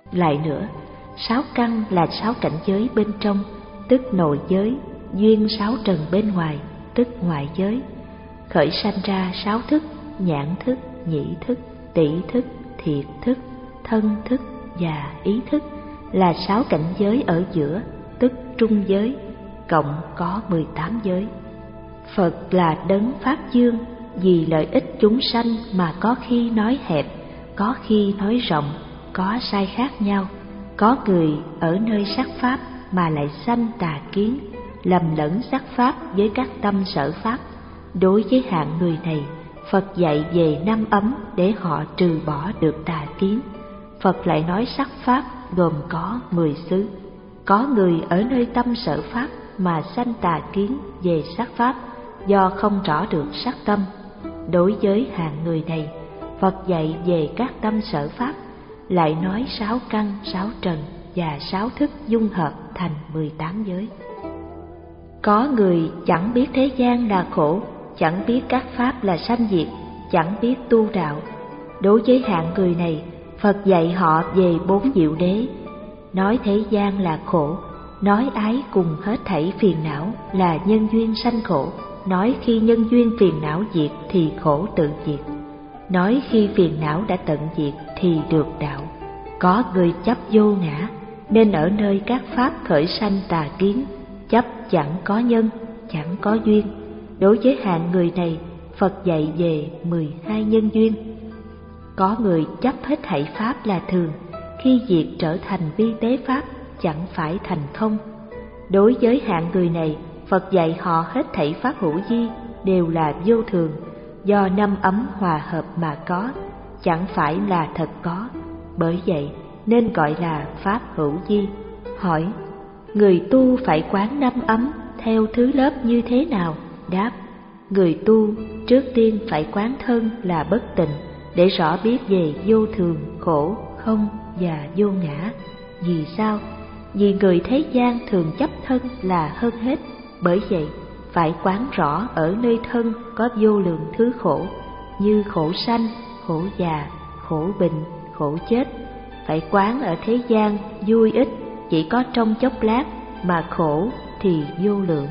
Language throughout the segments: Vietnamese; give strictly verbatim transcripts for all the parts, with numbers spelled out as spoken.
Lại nữa, sáu căn là sáu cảnh giới bên trong, tức nội giới, duyên sáu trần bên ngoài, tức ngoại giới. Khởi sanh ra sáu thức: nhãn thức, nhĩ thức, tỷ thức, thiệt thức, thân thức và ý thức, là sáu cảnh giới ở giữa, tức trung giới, cộng có mười tám giới. Phật là đấng pháp dương, vì lợi ích chúng sanh mà có khi nói hẹp, có khi nói rộng, có sai khác nhau. Có người ở nơi sắc pháp mà lại sanh tà kiến, lầm lẫn sắc pháp với các tâm sở pháp. Đối với hạng người này, Phật dạy về năm ấm để họ trừ bỏ được tà kiến. Phật lại nói sắc pháp gồm có mười xứ. Có người ở nơi tâm sở pháp mà sanh tà kiến về sắc pháp, do không rõ được sắc tâm. Đối với hạng người này, Phật dạy về các tâm sở pháp, lại nói sáu căn, sáu trần và sáu thức dung hợp thành mười tám giới. Có người chẳng biết thế gian là khổ, chẳng biết các pháp là sanh diệt, chẳng biết tu đạo. Đối với hạng người này, Phật dạy họ về bốn diệu đế, nói thế gian là khổ, nói ái cùng hết thảy phiền não là nhân duyên sanh khổ, nói khi nhân duyên phiền não diệt thì khổ tự diệt, nói khi phiền não đã tận diệt thì được đạo. Có người chấp vô ngã, nên ở nơi các pháp khởi sanh tà kiến, chấp chẳng có nhân, chẳng có duyên. Đối với hạng người này, Phật dạy về mười hai nhân duyên. Có người chấp hết thảy pháp là thường, khi diệt trở thành vi tế pháp, chẳng phải thành không. Đối với hạng người này, Phật dạy họ hết thảy pháp hữu vi đều là vô thường, do năm ấm hòa hợp mà có, chẳng phải là thật có. Bởi vậy nên gọi là pháp hữu vi. Hỏi: người tu phải quán năm ấm theo thứ lớp như thế nào? Đáp: người tu trước tiên phải quán thân là bất tịnh, để rõ biết về vô thường, khổ, không và vô ngã. Vì sao? Vì người thế gian thường chấp thân là hơn hết. Bởi vậy phải quán rõ ở nơi thân có vô lượng thứ khổ, như khổ sanh, khổ già, khổ bệnh, khổ chết. Phải quán ở thế gian vui ít, chỉ có trong chốc lát, mà khổ thì vô lượng.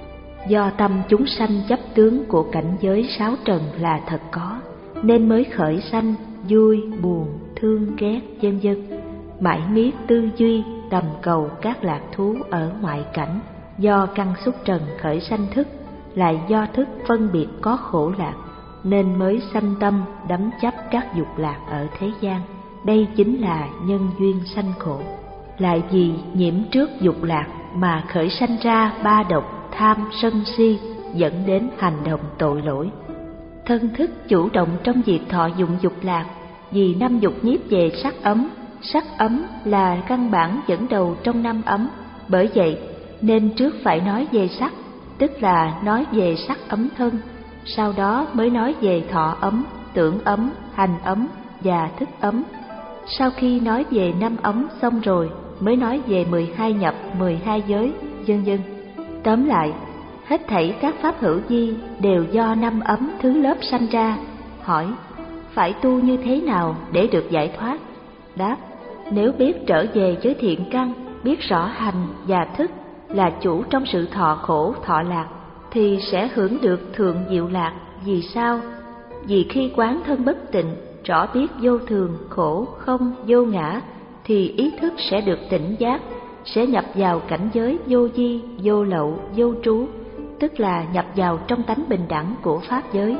Do tâm chúng sanh chấp tướng của cảnh giới sáu trần là thật có, nên mới khởi sanh vui, buồn, thương, ghét, vân vân. Mãi miết tư duy tầm cầu các lạc thú ở ngoại cảnh. Do căn xúc trần khởi sanh thức, lại do thức phân biệt có khổ lạc, nên mới sanh tâm đắm chấp các dục lạc ở thế gian. Đây chính là nhân duyên sanh khổ. Lại vì nhiễm trước dục lạc mà khởi sanh ra ba độc tham sân si, dẫn đến hành động tội lỗi. Thân thức chủ động trong việc thọ dụng dục lạc, vì năm dục nhiếp về sắc ấm. Sắc ấm là căn bản dẫn đầu trong năm ấm. Bởi vậy nên trước phải nói về sắc, tức là nói về sắc ấm thân, sau đó mới nói về thọ ấm, tưởng ấm, hành ấm và thức ấm. Sau khi nói về năm ấm xong rồi, mới nói về mười hai nhập, mười hai giới, vân vân. Tóm lại, hết thảy các pháp hữu vi đều do năm ấm thứ lớp sanh ra. Hỏi: phải tu như thế nào để được giải thoát? Đáp: nếu biết trở về với thiện căn, biết rõ hành và thức là chủ trong sự thọ khổ thọ lạc, thì sẽ hưởng được thượng diệu lạc. Vì sao? Vì khi quán thân bất tịnh, rõ biết vô thường, khổ, không, vô ngã, thì ý thức sẽ được tỉnh giác, sẽ nhập vào cảnh giới vô vi, vô lậu, vô trú, tức là nhập vào trong tánh bình đẳng của pháp giới.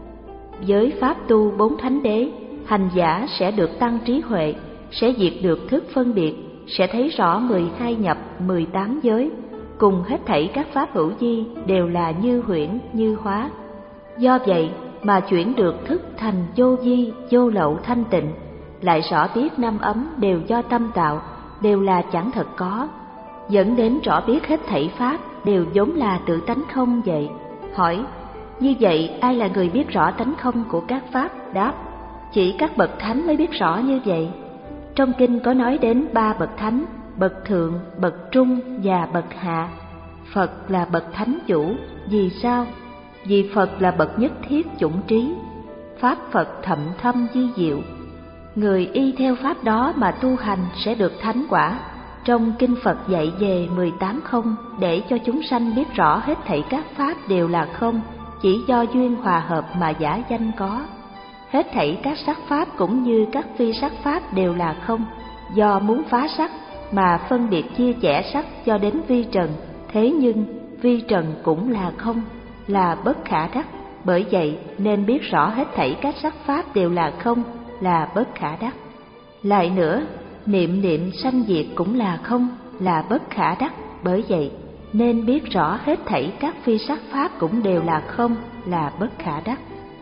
Với pháp tu bốn thánh đế, hành giả sẽ được tăng trí huệ, sẽ diệt được thức phân biệt, sẽ thấy rõ mười hai nhập, mười tám giới, cùng hết thảy các pháp hữu vi đều là như huyễn, như hóa. Do vậy mà chuyển được thức thành vô vi, vô lậu thanh tịnh, lại rõ biết năm ấm đều do tâm tạo, đều là chẳng thật có, dẫn đến rõ biết hết thảy pháp đều vốn là tự tánh không vậy. Hỏi: như vậy ai là người biết rõ tánh không của các pháp? Đáp: chỉ các bậc thánh mới biết rõ như vậy. Trong kinh có nói đến ba bậc thánh: bậc thượng, bậc trung và bậc hạ. Phật là bậc thánh chủ. Vì sao? Vì Phật là bậc nhất thiết chủng trí, pháp Phật thậm thâm di diệu. Người y theo pháp đó mà tu hành sẽ được thánh quả. Trong kinh Phật dạy về mười tám không để cho chúng sanh biết rõ hết thảy các pháp đều là không, chỉ do duyên hòa hợp mà giả danh có. Hết thảy các sắc pháp cũng như các phi sắc pháp đều là không, do muốn phá sắc mà phân biệt chia chẻ sắc cho đến vi trần. Thế nhưng vi trần cũng là không, là bất khả đắc. Bởi vậy nên biết rõ hết thảy các sắc pháp đều là không, là bất khả đắc. Lại nữa, niệm niệm sanh diệt cũng là không, là bất khả đắc. Bởi vậy nên biết rõ hết thảy các phi sắc pháp cũng đều là không, là bất khả đắc.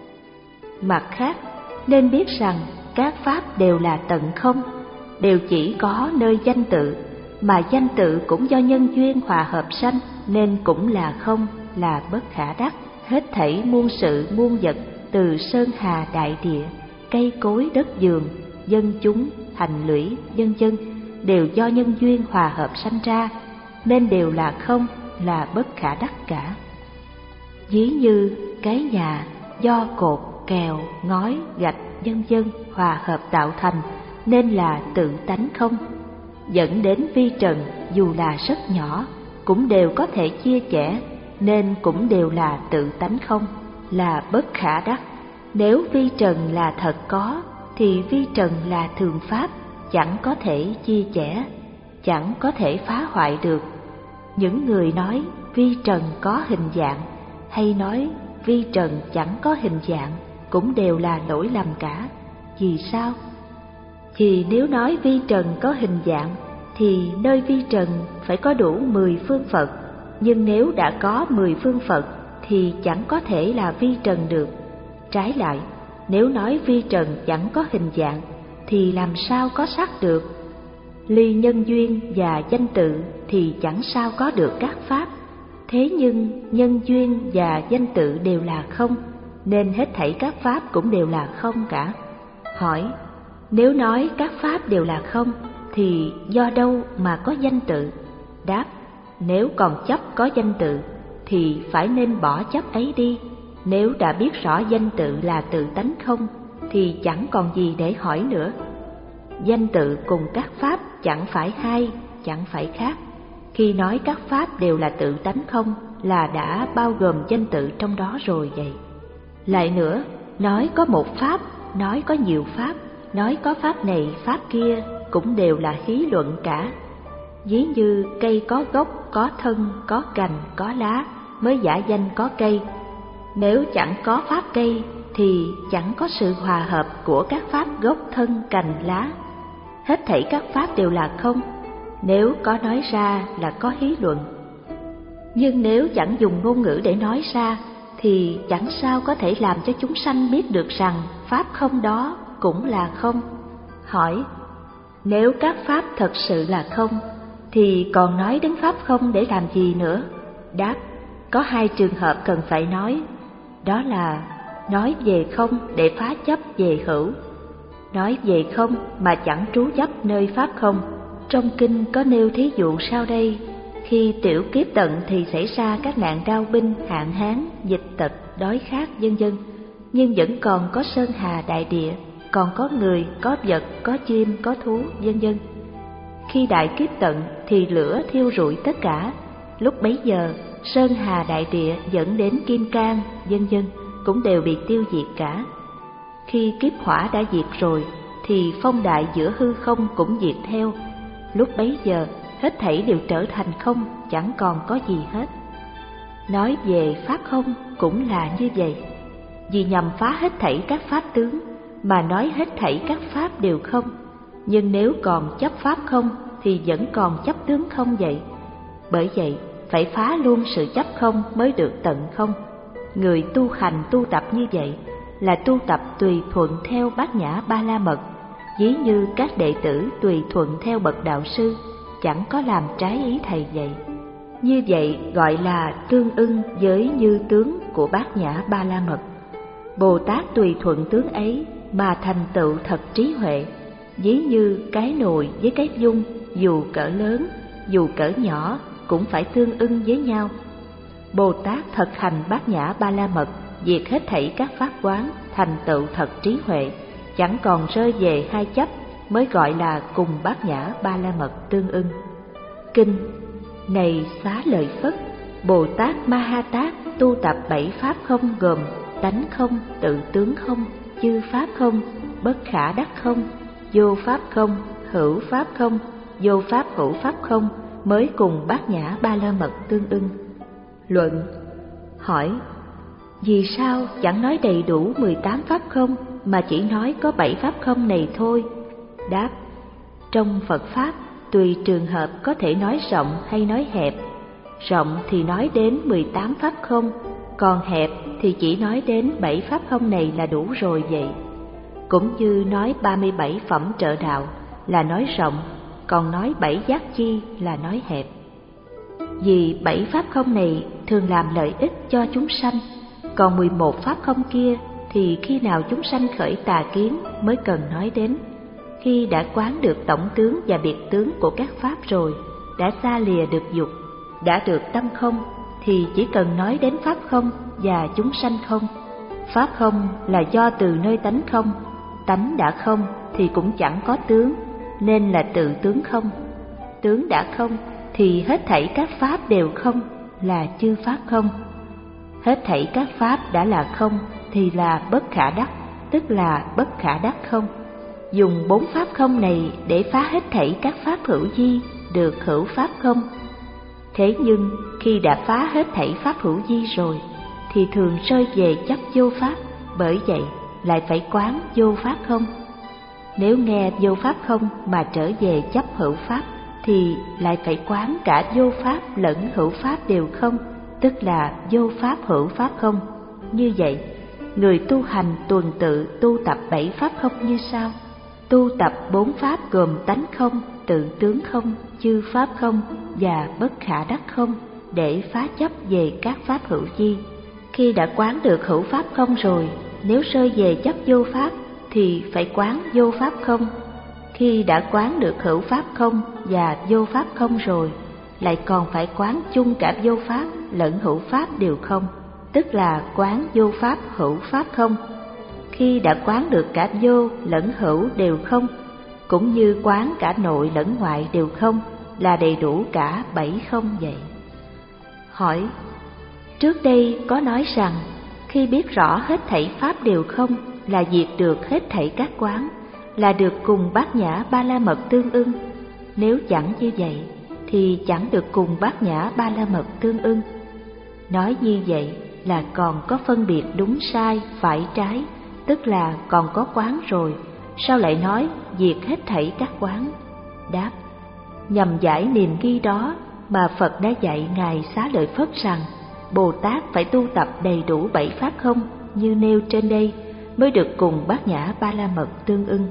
Mặt khác, nên biết rằng các pháp đều là tận không, đều chỉ có nơi danh tự, mà danh tự cũng do nhân duyên hòa hợp sanh, nên cũng là không, là bất khả đắc. Hết thảy muôn sự muôn vật, từ sơn hà đại địa, cây cối đất vườn, dân chúng, hành lũy, vân vân, đều do nhân duyên hòa hợp sanh ra, nên đều là không, là bất khả đắc cả. Ví như cái nhà do cột, kèo, ngói, gạch, vân vân hòa hợp tạo thành, nên là tự tánh không. Dẫn đến vi trần dù là rất nhỏ cũng đều có thể chia sẻ, nên cũng đều là tự tánh không, là bất khả đắc. Nếu vi trần là thật có, thì vi trần là thường pháp, chẳng có thể chia sẻ, chẳng có thể phá hoại được. Những người nói vi trần có hình dạng, hay nói vi trần chẳng có hình dạng, cũng đều là lỗi lầm cả. Vì sao? Thì nếu nói vi trần có hình dạng, thì nơi vi trần phải có đủ mười phương Phật. Nhưng nếu đã có mười phương Phật thì chẳng có thể là vi trần được. Trái lại, nếu nói vi trần chẳng có hình dạng thì làm sao có sắc được? Ly nhân duyên và danh tự thì chẳng sao có được các pháp. Thế nhưng nhân duyên và danh tự đều là không, nên hết thảy các pháp cũng đều là không cả. Hỏi, nếu nói các pháp đều là không thì do đâu mà có danh tự? Đáp, nếu còn chấp có danh tự thì phải nên bỏ chấp ấy đi. Nếu đã biết rõ danh tự là tự tánh không thì chẳng còn gì để hỏi nữa. Danh tự cùng các pháp chẳng phải hai, chẳng phải khác. Khi nói các pháp đều là tự tánh không là đã bao gồm danh tự trong đó rồi vậy. Lại nữa, nói có một pháp, nói có nhiều pháp, nói có pháp này pháp kia cũng đều là hí luận cả. Ví như cây có gốc, có thân, có cành, có lá mới giả danh có cây. Nếu chẳng có pháp cây thì chẳng có sự hòa hợp của các pháp gốc, thân, cành, lá. Hết thảy các pháp đều là không, nếu có nói ra là có hí luận. Nhưng nếu chẳng dùng ngôn ngữ để nói ra thì chẳng sao có thể làm cho chúng sanh biết được rằng pháp không đó cũng là không. Hỏi, nếu các pháp thật sự là không thì còn nói đến pháp không để làm gì nữa? Đáp, có hai trường hợp cần phải nói. Đó là nói về không để phá chấp về hữu, nói về không mà chẳng trú chấp nơi pháp không. Trong kinh có nêu thí dụ sau đây: khi tiểu kiếp tận thì xảy ra các nạn đao binh, hạn hán, dịch tật, đói khát vân vân, nhưng vẫn còn có sơn hà đại địa, còn có người, có vật, có chim, có thú vân vân. Khi đại kiếp tận thì lửa thiêu rụi tất cả. Lúc bấy giờ sơn hà đại địa dẫn đến kim cang vân vân cũng đều bị tiêu diệt cả. Khi kiếp hỏa đã diệt rồi thì phong đại giữa hư không cũng diệt theo. Lúc bấy giờ hết thảy đều trở thành không, chẳng còn có gì hết. Nói về pháp không cũng là như vậy. Vì nhằm phá hết thảy các pháp tướng mà nói hết thảy các pháp đều không. Nhưng nếu còn chấp pháp không thì vẫn còn chấp tướng không vậy. Bởi vậy phải phá luôn sự chấp không mới được tận không. Người tu hành tu tập như vậy là tu tập tùy thuận theo bát nhã ba la mật. Ví như các đệ tử tùy thuận theo bậc đạo sư, chẳng có làm trái ý thầy vậy. Như vậy gọi là tương ưng với như tướng của bát nhã ba la mật. Bồ Tát tùy thuận tướng ấy mà thành tựu thật trí huệ. Ví như cái nồi với cái dung, dù cỡ lớn, dù cỡ nhỏ cũng phải tương ưng với nhau. Bồ Tát thực hành bát nhã ba la mật, diệt hết thảy các pháp quán, thành tựu thật trí huệ, chẳng còn rơi về hai chấp, mới gọi là cùng bát nhã ba la mật tương ưng. Kinh: Này Xá Lợi Phất, Bồ Tát Ma Ha Tát tu tập bảy pháp không gồm tánh không, tự tướng không, chư pháp không, bất khả đắc không, vô pháp không, hữu pháp không, vô pháp hữu pháp không, mới cùng bát nhã ba la mật tương ưng. Luận: Hỏi: Vì sao chẳng nói đầy đủ mười tám pháp không, mà chỉ nói có bảy pháp không này thôi? Đáp: Trong Phật Pháp, tùy trường hợp có thể nói rộng hay nói hẹp. Rộng thì nói đến mười tám pháp không, còn hẹp thì chỉ nói đến bảy pháp không này là đủ rồi vậy. Cũng như nói ba mươi bảy phẩm trợ đạo là nói rộng, còn nói bảy giác chi là nói hẹp. Vì bảy pháp không này thường làm lợi ích cho chúng sanh, còn mười một pháp không kia thì khi nào chúng sanh khởi tà kiến mới cần nói đến. Khi đã quán được tổng tướng và biệt tướng của các pháp rồi, đã xa lìa được dục, đã được tâm không, thì chỉ cần nói đến pháp không và chúng sanh không. Pháp không là do từ nơi tánh không, tánh đã không thì cũng chẳng có tướng, nên là tự tướng không. Tướng đã không thì hết thảy các pháp đều không, là chư pháp không. Hết thảy các pháp đã là không thì là bất khả đắc, tức là bất khả đắc không. Dùng bốn pháp không này để phá hết thảy các pháp hữu vi, được hữu pháp không. Thế nhưng khi đã phá hết thảy pháp hữu vi rồi thì thường rơi về chấp vô pháp, bởi vậy lại phải quán vô pháp không. Nếu nghe vô pháp không mà trở về chấp hữu pháp thì lại phải quán cả vô pháp lẫn hữu pháp đều không, tức là vô pháp hữu pháp không. Như vậy, người tu hành tuần tự tu tập bảy pháp không như sau: tu tập bốn pháp gồm tánh không, tự tướng không, chư pháp không và bất khả đắc không, để phá chấp về các pháp hữu vi. Khi đã quán được hữu pháp không rồi, nếu rơi về chấp vô pháp thì phải quán vô pháp không. Khi đã quán được hữu pháp không và vô pháp không rồi, lại còn phải quán chung cả vô pháp lẫn hữu pháp đều không, tức là quán vô pháp hữu pháp không. Khi đã quán được cả vô lẫn hữu đều không, cũng như quán cả nội lẫn ngoại đều không, là đầy đủ cả bảy không vậy. Hỏi: Trước đây có nói rằng khi biết rõ hết thảy pháp đều không là diệt được hết thảy các quán, là được cùng bát nhã ba la mật tương ưng. Nếu chẳng như vậy thì chẳng được cùng bát nhã ba la mật tương ưng. Nói như vậy là còn có phân biệt đúng sai, phải trái, tức là còn có quán rồi, sao lại nói diệt hết thảy các quán? Đáp: Nhằm giải niềm ghi đó mà Phật đã dạy Ngài Xá Lợi Phất rằng Bồ Tát phải tu tập đầy đủ bảy pháp không như nêu trên đây, mới được cùng bát nhã ba la mật tương ưng.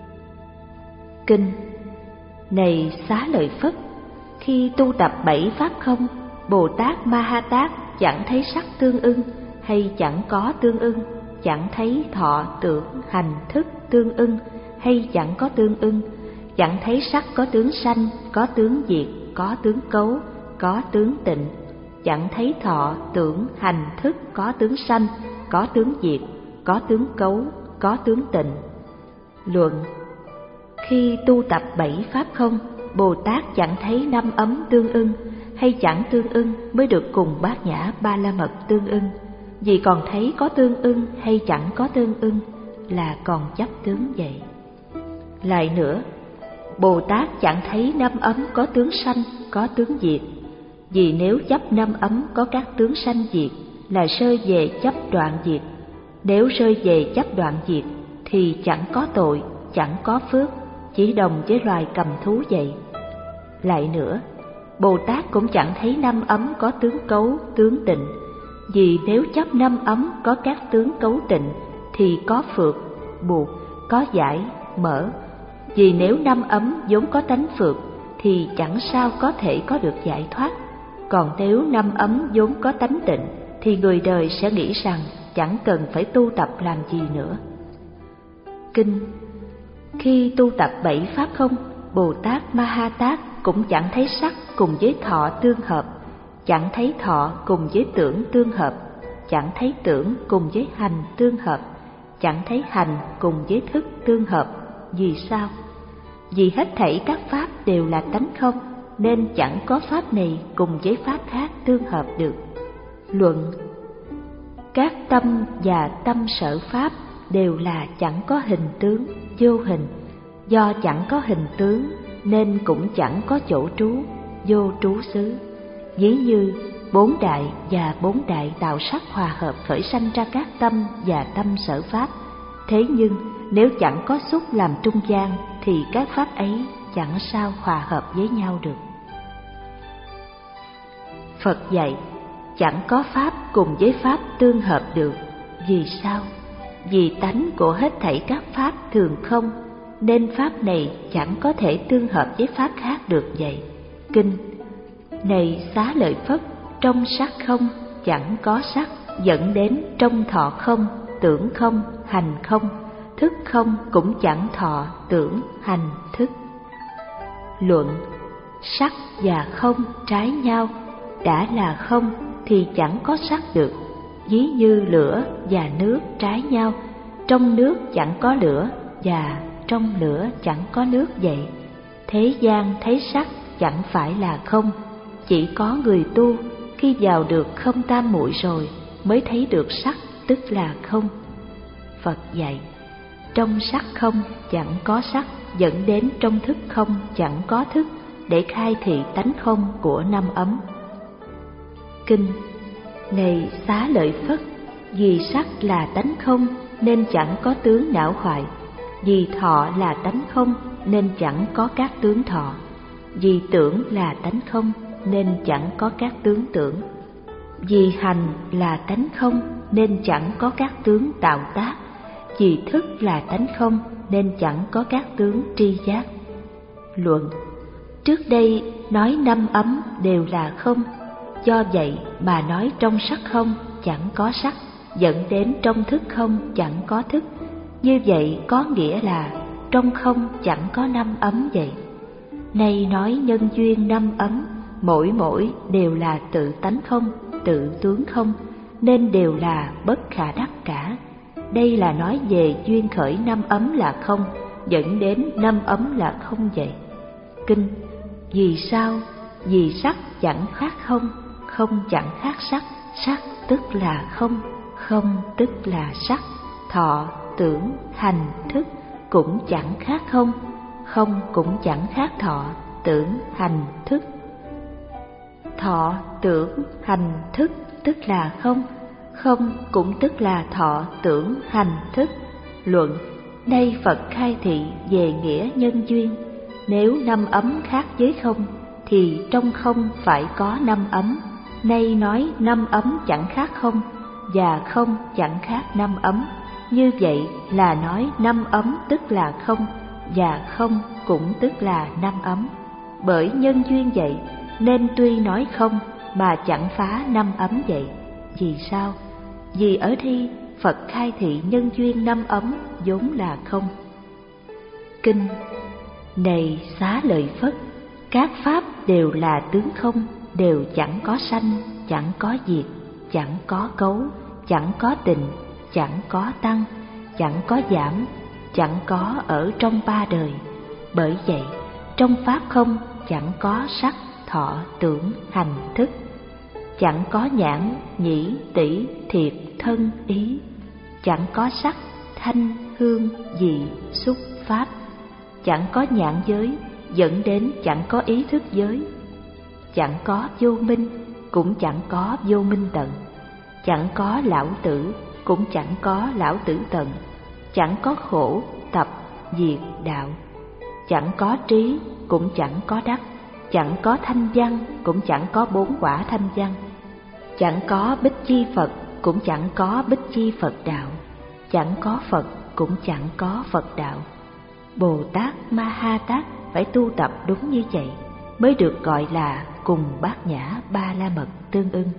Kinh: Này Xá Lợi Phất, khi tu tập bảy pháp không, Bồ Tát Ma Ha Tát chẳng thấy sắc tương ưng hay chẳng có tương ưng, chẳng thấy thọ tưởng hành thức tương ưng hay chẳng có tương ưng, chẳng thấy sắc có tướng sanh, có tướng diệt, có tướng cấu, có tướng tịnh, chẳng thấy thọ tưởng hành thức có tướng sanh, có tướng diệt, có tướng cấu, có tướng tịnh. Luận: Khi tu tập bảy pháp không, Bồ Tát chẳng thấy năm ấm tương ưng hay chẳng tương ưng, mới được cùng bát nhã ba la mật tương ưng. Vì còn thấy có tương ưng hay chẳng có tương ưng, là còn chấp tướng vậy. Lại nữa, Bồ Tát chẳng thấy năm ấm có tướng sanh, có tướng diệt. Vì nếu chấp năm ấm có các tướng sanh diệt, là rơi về chấp đoạn diệt. Nếu rơi về chấp đoạn diệt thì chẳng có tội, chẳng có phước, chỉ đồng với loài cầm thú vậy. Lại nữa, Bồ Tát cũng chẳng thấy năm ấm có tướng cấu, tướng tịnh. Vì nếu chấp năm ấm có các tướng cấu tịnh thì có phược, buộc, có giải, mở. Vì nếu năm ấm vốn có tánh phược thì chẳng sao có thể có được giải thoát. Còn nếu năm ấm vốn có tánh tịnh thì người đời sẽ nghĩ rằng chẳng cần phải tu tập làm gì nữa. Kinh: Khi tu tập bảy pháp không, Bồ Tát Ma Ha Tát cũng chẳng thấy sắc cùng với thọ tương hợp, chẳng thấy thọ cùng với tưởng tương hợp, chẳng thấy tưởng cùng với hành tương hợp, chẳng thấy hành cùng với thức tương hợp. Vì sao? Vì hết thảy các pháp đều là tánh không, nên chẳng có pháp này cùng với pháp khác tương hợp được. Luận: các tâm và tâm sở pháp đều là chẳng có hình tướng, vô hình. Do chẳng có hình tướng nên cũng chẳng có chỗ trú, vô trú xứ. Ví như bốn đại và bốn đại tạo sắc hòa hợp khởi sanh ra các tâm và tâm sở pháp. Thế nhưng nếu chẳng có xúc làm trung gian thì các pháp ấy chẳng sao hòa hợp với nhau được. Phật dạy chẳng có pháp cùng với pháp tương hợp được. Vì sao? Vì tánh của hết thảy các pháp thường không, nên pháp này chẳng có thể tương hợp với pháp khác được vậy. Kinh: này Xá Lợi Phất, trong sắc không chẳng có sắc, dẫn đến trong thọ không, tưởng không, hành không, thức không cũng chẳng thọ, tưởng, hành, thức. Luận: sắc và không trái nhau, đã là không thì chẳng có sắc được. Ví như lửa và nước trái nhau, trong nước chẳng có lửa và trong lửa chẳng có nước vậy. Thế gian thấy sắc chẳng phải là không, chỉ có người tu khi vào được không tam muội rồi mới thấy được sắc, tức là không. Phật dạy trong sắc không chẳng có sắc, dẫn đến trong thức không chẳng có thức, để khai thị tánh không của năm ấm. Kinh: này Xá Lợi Phất, vì sắc là tánh không nên chẳng có tướng não hoại. Vì thọ là tánh không nên chẳng có các tướng thọ. Vì tưởng là tánh không nên chẳng có các tướng tưởng. Vì hành là tánh không nên chẳng có các tướng tạo tác. Vì thức là tánh không nên chẳng có các tướng tri giác. Luận: trước đây nói năm ấm đều là không, do vậy mà nói trong sắc không chẳng có sắc, dẫn đến trong thức không chẳng có thức. Như vậy có nghĩa là trong không chẳng có năm ấm vậy. Nay nói nhân duyên năm ấm, mỗi mỗi đều là tự tánh không, tự tướng không, nên đều là bất khả đắc cả. Đây là nói về duyên khởi năm ấm là không, dẫn đến năm ấm là không vậy. Kinh: vì sao? Vì sắc chẳng khác không, không chẳng khác sắc, sắc tức là không, không tức là sắc. Thọ, tưởng, hành, thức cũng chẳng khác không, không cũng chẳng khác thọ, tưởng, hành, thức. Thọ, tưởng, hành, thức tức là không, không cũng tức là thọ, tưởng, hành, thức. Luận: đây Phật khai thị về nghĩa nhân duyên. Nếu năm ấm khác với không thì trong không phải có năm ấm. Nay nói năm ấm chẳng khác không và không chẳng khác năm ấm. Như vậy là nói năm ấm tức là không và không cũng tức là năm ấm. Bởi nhân duyên vậy nên tuy nói không mà chẳng phá năm ấm vậy. Vì sao? Vì ở đây Phật khai thị nhân duyên năm ấm vốn là không. Kinh: này Xá Lợi Phất, các pháp đều là tướng không, đều chẳng có sanh, chẳng có diệt, chẳng có cấu, chẳng có tịnh, chẳng có tăng, chẳng có giảm, chẳng có ở trong ba đời. Bởi vậy trong pháp không chẳng có sắc, thọ, tưởng, hành, thức. Chẳng có nhãn, nhĩ, tỷ, thiệt, thân, ý. Chẳng có sắc, thanh, hương, vị, xúc, pháp. Chẳng có nhãn giới, dẫn đến chẳng có ý thức giới. Chẳng có vô minh, cũng chẳng có vô minh tận. Chẳng có lão tử, cũng chẳng có lão tử tận. Chẳng có khổ, tập, diệt, đạo. Chẳng có trí, cũng chẳng có đắc. Chẳng có thanh văn, cũng chẳng có bốn quả thanh văn. Chẳng có bích chi Phật, cũng chẳng có bích chi Phật đạo. Chẳng có Phật, cũng chẳng có Phật đạo. Bồ Tát Ma Ha Tát phải tu tập đúng như vậy mới được gọi là cùng bát nhã ba la mật tương ưng.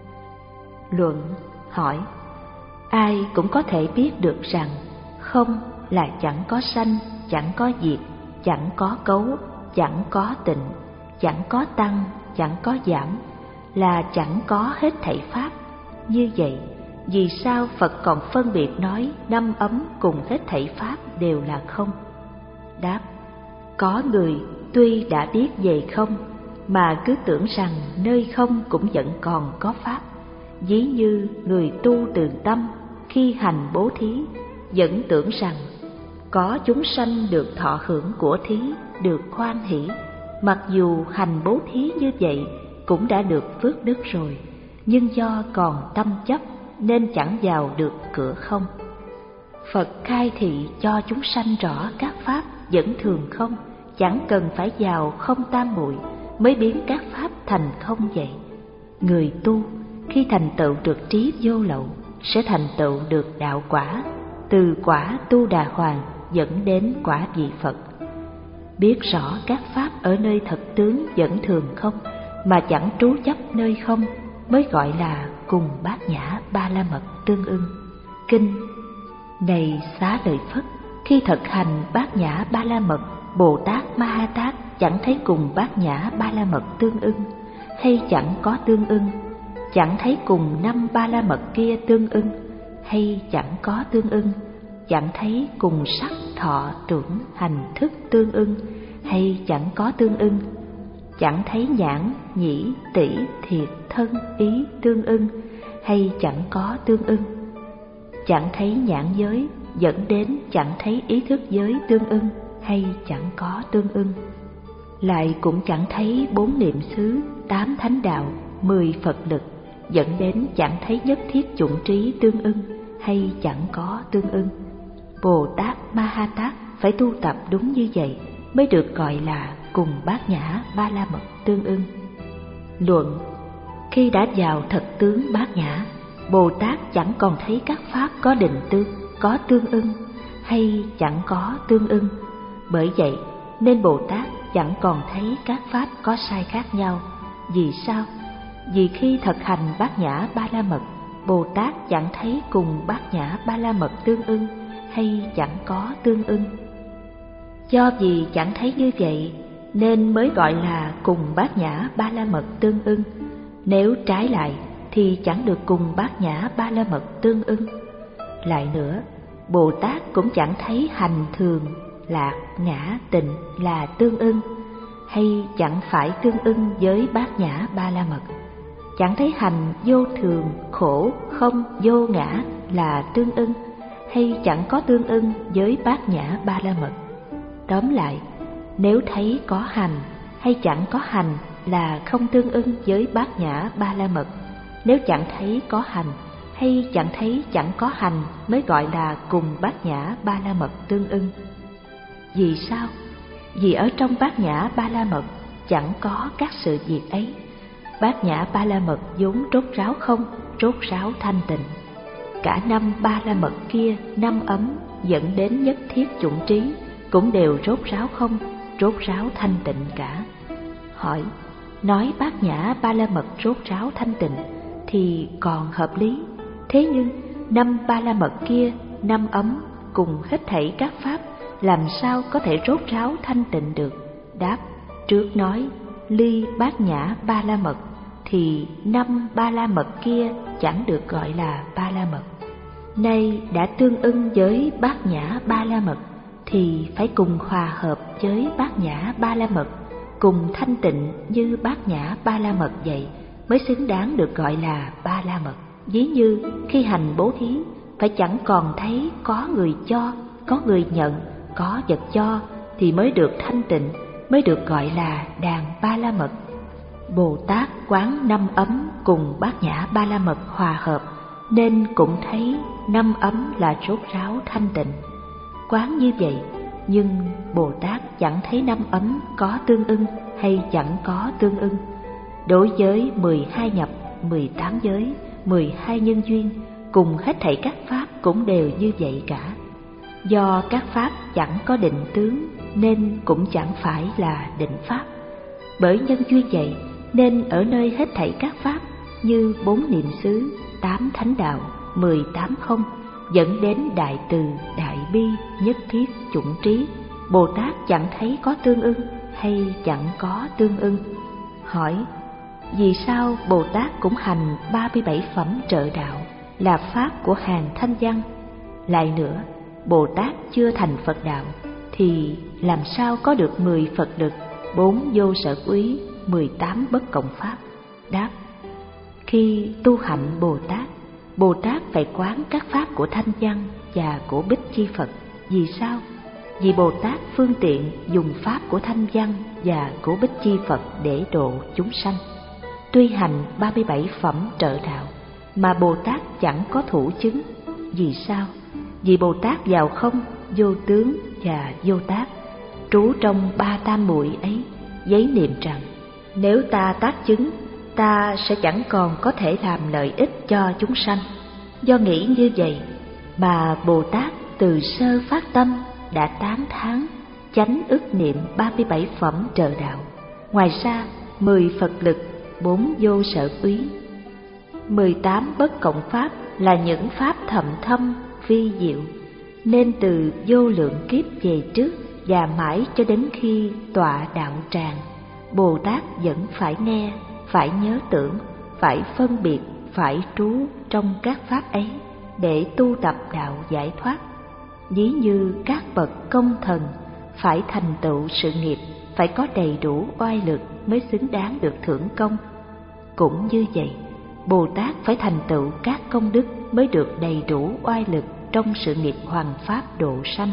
Luận: hỏi: ai cũng có thể biết được rằng không là chẳng có sanh, chẳng có diệt, chẳng có cấu, chẳng có tịnh, chẳng có tăng, chẳng có giảm, là chẳng có hết thảy pháp. Như vậy vì sao Phật còn phân biệt nói năm ấm cùng hết thảy pháp đều là không? Đáp: có người tuy đã biết về không mà cứ tưởng rằng nơi không cũng vẫn còn có pháp. Ví như người tu từ tâm khi hành bố thí vẫn tưởng rằng có chúng sanh được thọ hưởng của thí, được hoan hỷ. Mặc dù hành bố thí như vậy cũng đã được phước đức rồi, nhưng do còn tâm chấp nên chẳng vào được cửa không. Phật khai thị cho chúng sanh rõ các pháp vẫn thường không, chẳng cần phải vào không tam muội mới biến các pháp thành không vậy. Người tu khi thành tựu được trí vô lậu sẽ thành tựu được đạo quả, từ quả tu đà hoàng dẫn đến quả vị Phật. Biết rõ các pháp ở nơi thật tướng vẫn thường không mà chẳng trú chấp nơi không mới gọi là cùng bát nhã ba la mật tương ưng. Kinh: này Xá Lợi Phất, khi thực hành bát nhã ba la mật, Bồ Tát Ma Ha Tát chẳng thấy cùng bát nhã ba la mật tương ưng, hay chẳng có tương ưng. Chẳng thấy cùng năm ba la mật kia tương ưng, hay chẳng có tương ưng. Chẳng thấy cùng sắc thọ tưởng hành thức tương ưng, hay chẳng có tương ưng. Chẳng thấy nhãn nhĩ tỷ thiệt thân ý tương ưng, hay chẳng có tương ưng. Chẳng thấy nhãn giới dẫn đến chẳng thấy ý thức giới tương ưng, hay chẳng có tương ưng. Lại cũng chẳng thấy bốn niệm xứ, tám thánh đạo, mười Phật lực dẫn đến chẳng thấy nhất thiết chủng trí tương ưng, hay chẳng có tương ưng. Bồ Tát Ma Ha Tát phải tu tập đúng như vậy mới được gọi là cùng bát nhã ba la mật tương ưng. Luận: khi đã vào thật tướng bát nhã, Bồ Tát chẳng còn thấy các pháp có định tương, có tương ưng, hay chẳng có tương ưng. Bởi vậy nên Bồ Tát chẳng còn thấy các pháp có sai khác nhau. Vì sao? Vì khi thực hành bát nhã ba la mật, Bồ Tát chẳng thấy cùng bát nhã ba la mật tương ưng, hay chẳng có tương ưng. Do vì chẳng thấy như vậy nên mới gọi là cùng bát nhã ba la mật tương ưng. Nếu trái lại thì chẳng được cùng bát nhã ba la mật tương ưng. Lại nữa, Bồ Tát cũng chẳng thấy hành thường, lạc, ngã, tịnh là tương ưng, hay chẳng phải tương ưng với bát nhã ba la mật. Chẳng thấy hành vô thường, khổ, không, vô ngã là tương ưng, hay chẳng có tương ưng với bát nhã ba la mật. Tóm lại, nếu thấy có hành hay chẳng có hành là không tương ưng với bát nhã ba la mật. Nếu chẳng thấy có hành hay chẳng thấy chẳng có hành mới gọi là cùng bát nhã ba la mật tương ưng. Vì sao? Vì ở trong bát nhã ba la mật chẳng có các sự việc ấy. Bát nhã ba la mật vốn rốt ráo không, rốt ráo thanh tịnh. Cả năm ba la mật kia, năm ấm dẫn đến nhất thiết chủng trí cũng đều rốt ráo không, rốt ráo thanh tịnh cả. Hỏi: nói bát nhã ba la mật rốt ráo thanh tịnh thì còn hợp lý. Thế nhưng năm ba la mật kia, năm ấm cùng hết thảy các pháp làm sao có thể rốt ráo thanh tịnh được? Đáp: trước nói ly bát nhã ba la mật thì năm ba la mật kia chẳng được gọi là ba la mật. Nay đã tương ưng với bát nhã ba la mật thì phải cùng hòa hợp với bát nhã ba la mật, cùng thanh tịnh như bát nhã ba la mật vậy mới xứng đáng được gọi là ba la mật. Ví như khi hành bố thí phải chẳng còn thấy có người cho, có người nhận, có vật cho thì mới được thanh tịnh, mới được gọi là đàn ba la mật. Bồ Tát quán năm ấm cùng bát nhã ba la mật hòa hợp nên cũng thấy năm ấm là rốt ráo thanh tịnh. Quán như vậy, nhưng Bồ Tát chẳng thấy năm ấm có tương ưng hay chẳng có tương ưng. Đối với mười hai nhập, mười tám giới, mười hai nhân duyên, cùng hết thảy các pháp cũng đều như vậy cả. Do các pháp chẳng có định tướng nên cũng chẳng phải là định pháp. Bởi nhân duyên vậy nên ở nơi hết thảy các pháp như bốn niệm xứ, tám thánh đạo, mười tám không dẫn đến đại từ, đại bi, nhất thiết, chủng trí, Bồ Tát chẳng thấy có tương ưng hay chẳng có tương ưng. Hỏi: vì sao Bồ Tát cũng hành ba mươi bảy phẩm trợ đạo, là pháp của hàng thanh văn. Lại nữa, Bồ Tát chưa thành Phật đạo thì làm sao có được mười Phật lực, bốn vô sở úy, mười tám bất cộng pháp? Đáp: khi tu hạnh Bồ Tát, Bồ Tát phải quán các pháp của thanh văn và của Bích Chi Phật. Vì sao? Vì Bồ Tát phương tiện dùng pháp của thanh văn và của Bích Chi Phật để độ chúng sanh. Tuy hành ba mươi bảy phẩm trợ đạo mà Bồ Tát chẳng có thủ chứng. Vì sao? Vì Bồ Tát vào không, vô tướng và vô tác, trú trong ba tam muội ấy, giấy niệm rằng: nếu ta tác chứng, ta sẽ chẳng còn có thể làm lợi ích cho chúng sanh. Do nghĩ như vậy mà Bồ Tát từ sơ phát tâm đã tán thán chánh ức niệm ba mươi bảy phẩm trợ đạo. Ngoài ra, mười Phật lực, bốn vô sở úy, mười tám bất cộng pháp là những pháp thậm thâm vi diệu, nên từ vô lượng kiếp về trước và mãi cho đến khi tọa đạo tràng, Bồ Tát vẫn phải nghe, phải nhớ tưởng, phải phân biệt, phải trú trong các pháp ấy để tu tập đạo giải thoát. Ví như các bậc công thần phải thành tựu sự nghiệp, phải có đầy đủ oai lực mới xứng đáng được thưởng công. Cũng như vậy, Bồ Tát phải thành tựu các công đức mới được đầy đủ oai lực trong sự nghiệp hoằng pháp độ sanh.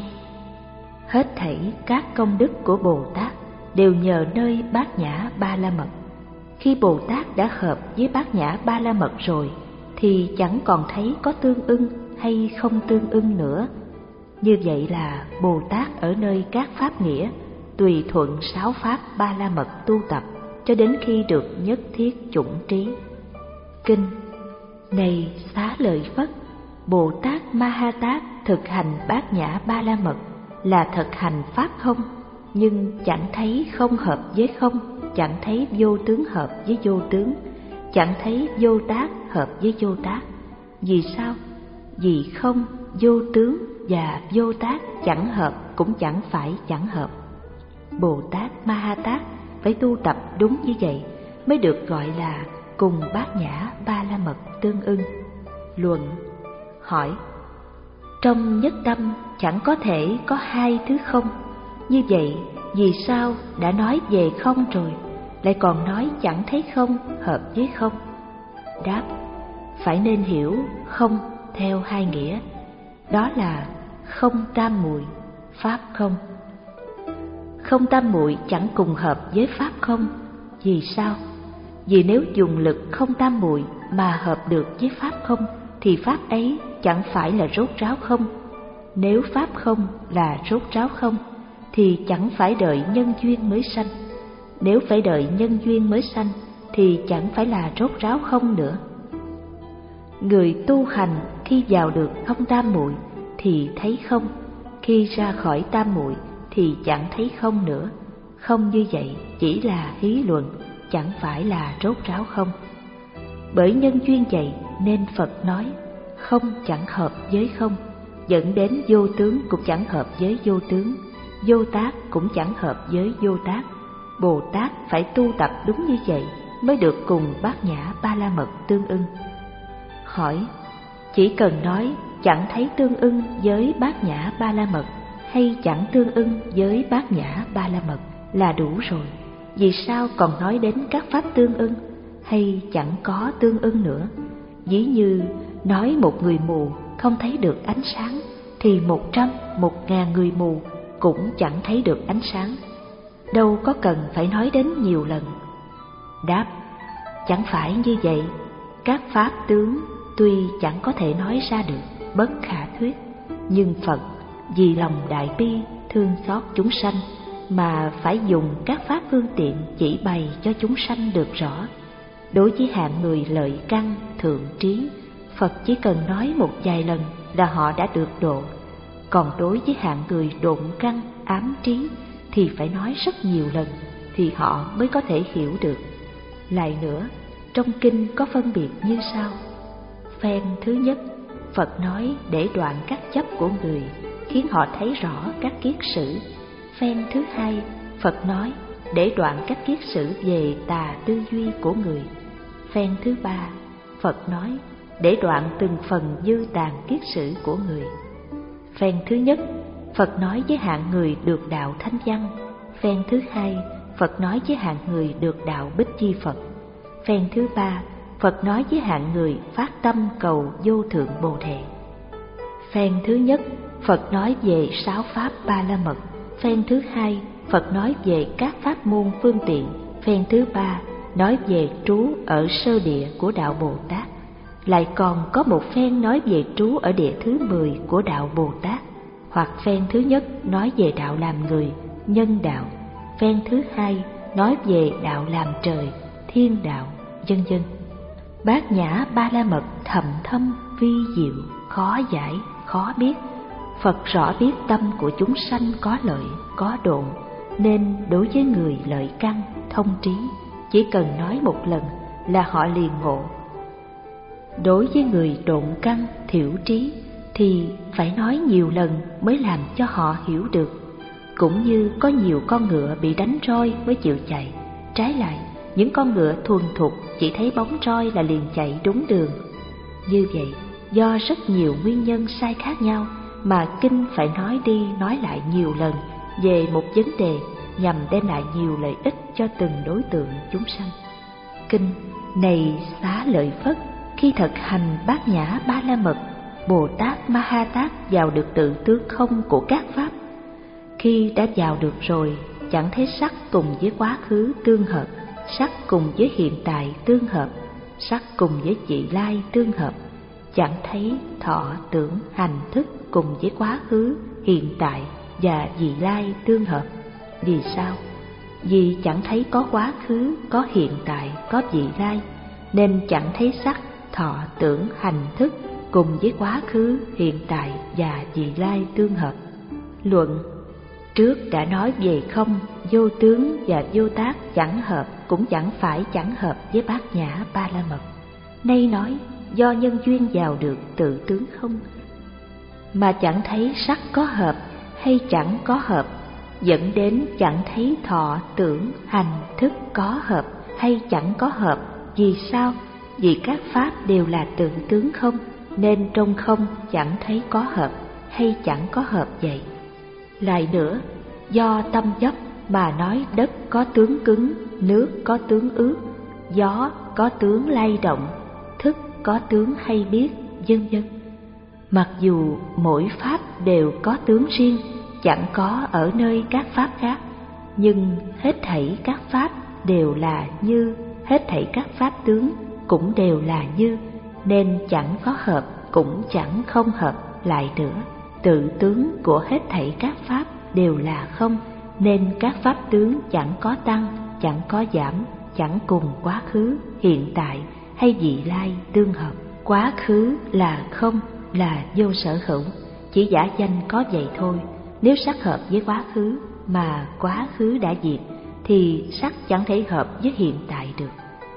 Hết thảy các công đức của Bồ Tát đều nhờ nơi Bát Nhã Ba La Mật. Khi Bồ Tát đã hợp với Bát Nhã Ba La Mật rồi thì chẳng còn thấy có tương ưng hay không tương ưng nữa. Như vậy là Bồ Tát ở nơi các pháp nghĩa tùy thuận sáu pháp Ba La Mật tu tập cho đến khi được nhất thiết chủng trí. Kinh: này Xá Lợi Phất, Bồ Tát Ma Ha Tát thực hành Bát Nhã Ba La Mật là thực hành pháp không, nhưng chẳng thấy không hợp với không, chẳng thấy vô tướng hợp với vô tướng, chẳng thấy vô tác hợp với vô tác. Vì sao? Vì không, vô tướng và vô tác chẳng hợp cũng chẳng phải chẳng hợp. Bồ Tát Ma Ha Tát phải tu tập đúng như vậy mới được gọi là cùng Bát Nhã Ba La Mật tương ưng. Luận: hỏi: trong nhất tâm chẳng có thể có hai thứ không, như vậy vì sao đã nói về không rồi lại còn nói chẳng thấy không hợp với không? Đáp: phải nên hiểu không theo hai nghĩa, đó là không tam muội, pháp không. Không tam muội chẳng cùng hợp với pháp không. Vì sao? Vì nếu dùng lực không tam muội mà hợp được với pháp không thì pháp ấy chẳng phải là rốt ráo không. Nếu pháp không là rốt ráo không thì chẳng phải đợi nhân duyên mới sanh. Nếu phải đợi nhân duyên mới sanh thì chẳng phải là rốt ráo không nữa. Người tu hành khi vào được không tam muội thì thấy không, khi ra khỏi tam muội thì chẳng thấy không nữa. Không như vậy chỉ là hí luận, chẳng phải là rốt ráo không. Bởi nhân duyên vậy nên Phật nói không chẳng hợp với không, dẫn đến vô tướng cũng chẳng hợp với vô tướng, vô tác cũng chẳng hợp với vô tác. Bồ Tát phải tu tập đúng như vậy mới được cùng Bát Nhã Ba La Mật tương ưng. Hỏi: chỉ cần nói chẳng thấy tương ưng với Bát Nhã Ba La Mật hay chẳng tương ưng với Bát Nhã Ba La Mật là đủ rồi. Vì sao còn nói đến các pháp tương ưng hay chẳng có tương ưng nữa? Ví như nói một người mù không thấy được ánh sáng thì một trăm, một ngàn người mù cũng chẳng thấy được ánh sáng. Đâu có cần phải nói đến nhiều lần. Đáp: chẳng phải như vậy. Các pháp tướng tuy chẳng có thể nói ra được, bất khả thuyết, nhưng Phật vì lòng đại bi thương xót chúng sanh mà phải dùng các pháp phương tiện chỉ bày cho chúng sanh được rõ. Đối với hạng người lợi căn thượng trí, Phật chỉ cần nói một vài lần là họ đã được độ. Còn đối với hạng người độn căn ám trí thì phải nói rất nhiều lần thì họ mới có thể hiểu được. Lại nữa, trong kinh có phân biệt như sau. Phen thứ nhất, Phật nói để đoạn các chấp của người, khiến họ thấy rõ các kiết sử. Phen thứ hai, Phật nói để đoạn các kiết sử về tà tư duy của người. Phen thứ ba, Phật nói để đoạn từng phần dư tàn kiết sử của người. Phen thứ nhất, Phật nói với hạng người được đạo Thánh Văn. Phen thứ hai, Phật nói với hạng người được đạo Bích Chi Phật. Phen thứ ba, Phật nói với hạng người phát tâm cầu vô thượng Bồ Đề. Phen thứ nhất, Phật nói về sáu pháp ba la mật. Phen thứ hai, Phật nói về các pháp môn phương tiện. Phen thứ ba, nói về trú ở sơ địa của đạo Bồ Tát. Lại còn có một phen nói về trú ở địa thứ mười của đạo Bồ Tát. Hoặc phen thứ nhất nói về đạo làm người, nhân đạo. Phen thứ hai nói về đạo làm trời, thiên đạo, vân vân. Bát nhã ba la mật thầm thâm, vi diệu, khó giải, khó biết. Phật rõ biết tâm của chúng sanh có lợi, có độ, nên đối với người lợi căn, thông trí, chỉ cần nói một lần là họ liền ngộ. Đối với người độn căn, thiểu trí thì phải nói nhiều lần mới làm cho họ hiểu được. Cũng như có nhiều con ngựa bị đánh roi mới chịu chạy. Trái lại, những con ngựa thuần thục chỉ thấy bóng roi là liền chạy đúng đường. Như vậy, do rất nhiều nguyên nhân sai khác nhau mà kinh phải nói đi nói lại nhiều lần về một vấn đề nhằm đem lại nhiều lợi ích cho từng đối tượng chúng sanh. Kinh này xá lợi Phất, khi thực hành bát nhã ba la mật, Bồ Tát Ma Ha Tát vào được tự tướng không của các pháp. Khi đã vào được rồi, chẳng thấy sắc cùng với quá khứ tương hợp, sắc cùng với hiện tại tương hợp, sắc cùng với vị lai tương hợp, chẳng thấy thọ tưởng hành thức cùng với quá khứ, hiện tại và vị lai tương hợp. Vì sao? Vì chẳng thấy có quá khứ, có hiện tại, có vị lai, nên chẳng thấy sắc, thọ tưởng hành thức cùng với quá khứ, hiện tại và vị lai tương hợp. Luận trước đã nói về không, vô tướng và vô tác chẳng hợp cũng chẳng phải chẳng hợp với bát nhã ba la mật. Nay nói do nhân duyên vào được tự tướng không, mà chẳng thấy sắc có hợp hay chẳng có hợp, dẫn đến chẳng thấy thọ tưởng hành thức có hợp hay chẳng có hợp. Vì sao? Vì các pháp đều là tự tướng không, nên trong không chẳng thấy có hợp hay chẳng có hợp vậy. Lại nữa, do tâm chấp mà nói đất có tướng cứng, nước có tướng ướt, gió có tướng lay động, thức có tướng hay biết, vân vân. Mặc dù mỗi pháp đều có tướng riêng, chẳng có ở nơi các pháp khác, nhưng hết thảy các pháp đều là như, hết thảy các pháp tướng cũng đều là như, nên chẳng có hợp cũng chẳng không hợp. Lại nữa, tự tướng của hết thảy các pháp đều là không, nên các pháp tướng chẳng có tăng, chẳng có giảm, chẳng cùng quá khứ, hiện tại hay vị lai tương hợp. Quá khứ là không, là vô sở hữu, chỉ giả danh có vậy thôi. Nếu sắc hợp với quá khứ mà quá khứ đã diệt thì sắc chẳng thể hợp với hiện tại được.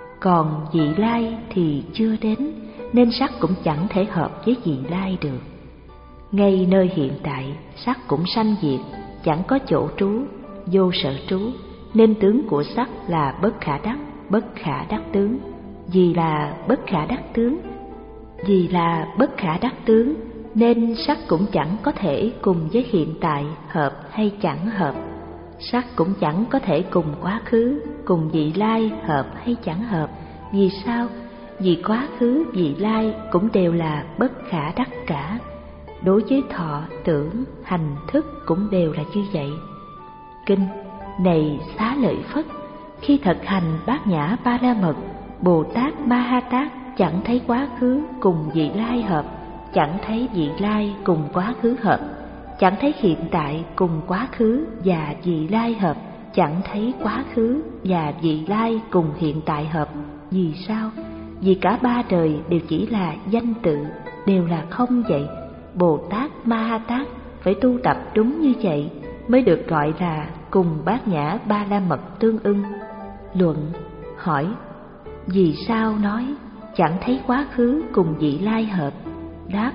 Còn vị lai thì chưa đến, nên sắc cũng chẳng thể hợp với vị lai được. Ngay nơi hiện tại, sắc cũng sanh diệt, chẳng có chỗ trú, vô sở trú, nên tướng của sắc là bất khả đắc, bất khả đắc tướng. Vì là bất khả đắc tướng, vì là bất khả đắc tướng, nên sắc cũng chẳng có thể cùng với hiện tại hợp hay chẳng hợp. Sắc cũng chẳng có thể cùng quá khứ, cùng vị lai hợp hay chẳng hợp. Vì sao? Vì quá khứ, vị lai cũng đều là bất khả đắc cả. Đối với thọ, tưởng, hành, thức cũng đều là như vậy. Kinh này xá lợi Phất, khi thực hành bát nhã ba la mật, Bồ Tát Ma Ha Tát chẳng thấy quá khứ cùng vị lai hợp, chẳng thấy vị lai cùng quá khứ hợp, chẳng thấy hiện tại cùng quá khứ và vị lai hợp, chẳng thấy quá khứ và vị lai cùng hiện tại hợp. Vì sao? Vì cả ba đời đều chỉ là danh tự, đều là không vậy. Bồ Tát Ma Ha Tát phải tu tập đúng như vậy mới được gọi là cùng bát nhã ba la mật tương ưng. Luận hỏi vì sao nói chẳng thấy quá khứ cùng vị lai hợp? Đáp: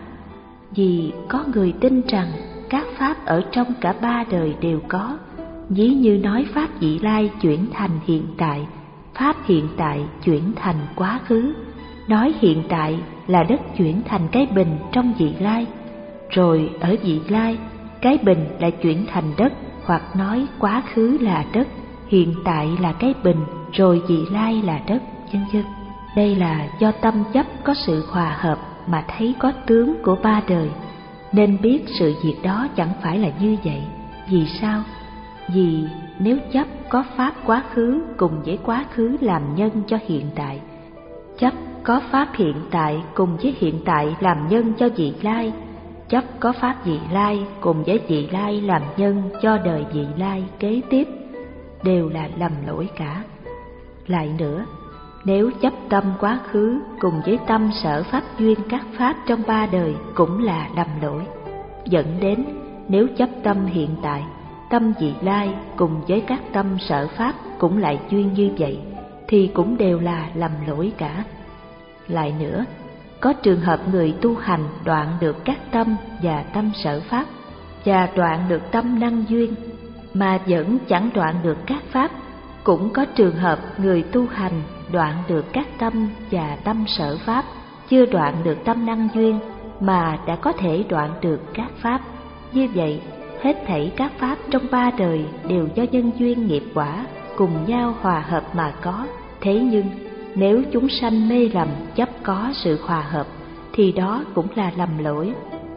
vì có người tin rằng các pháp ở trong cả ba đời đều có. Ví như nói pháp vị lai chuyển thành hiện tại, pháp hiện tại chuyển thành quá khứ, nói hiện tại là đất chuyển thành cái bình trong vị lai, rồi ở vị lai, cái bình lại chuyển thành đất, hoặc nói quá khứ là đất, hiện tại là cái bình, rồi vị lai là đất, vân vân. Đây là do tâm chấp có sự hòa hợp mà thấy có tướng của ba đời, nên biết sự việc đó chẳng phải là như vậy. Vì sao? Vì nếu chấp có pháp quá khứ cùng với quá khứ làm nhân cho hiện tại, chấp có pháp hiện tại cùng với hiện tại làm nhân cho vị lai, chấp có pháp vị lai cùng với vị lai làm nhân cho đời vị lai kế tiếp, đều là lầm lỗi cả. Lại nữa, nếu chấp tâm quá khứ cùng với tâm sở pháp duyên các pháp trong ba đời cũng là lầm lỗi, dẫn đến nếu chấp tâm hiện tại, tâm vị lai cùng với các tâm sở pháp cũng lại duyên như vậy, thì cũng đều là lầm lỗi cả. Lại nữa, có trường hợp người tu hành đoạn được các tâm và tâm sở pháp, và đoạn được tâm năng duyên, mà vẫn chẳng đoạn được các pháp. Cũng có trường hợp người tu hành đoạn được các tâm và tâm sở pháp, chưa đoạn được tâm năng duyên, mà đã có thể đoạn được các pháp. Như vậy, hết thảy các pháp trong ba đời đều do nhân duyên nghiệp quả cùng nhau hòa hợp mà có. Thế nhưng nếu chúng sanh mê lầm chấp có sự hòa hợp, thì đó cũng là lầm lỗi.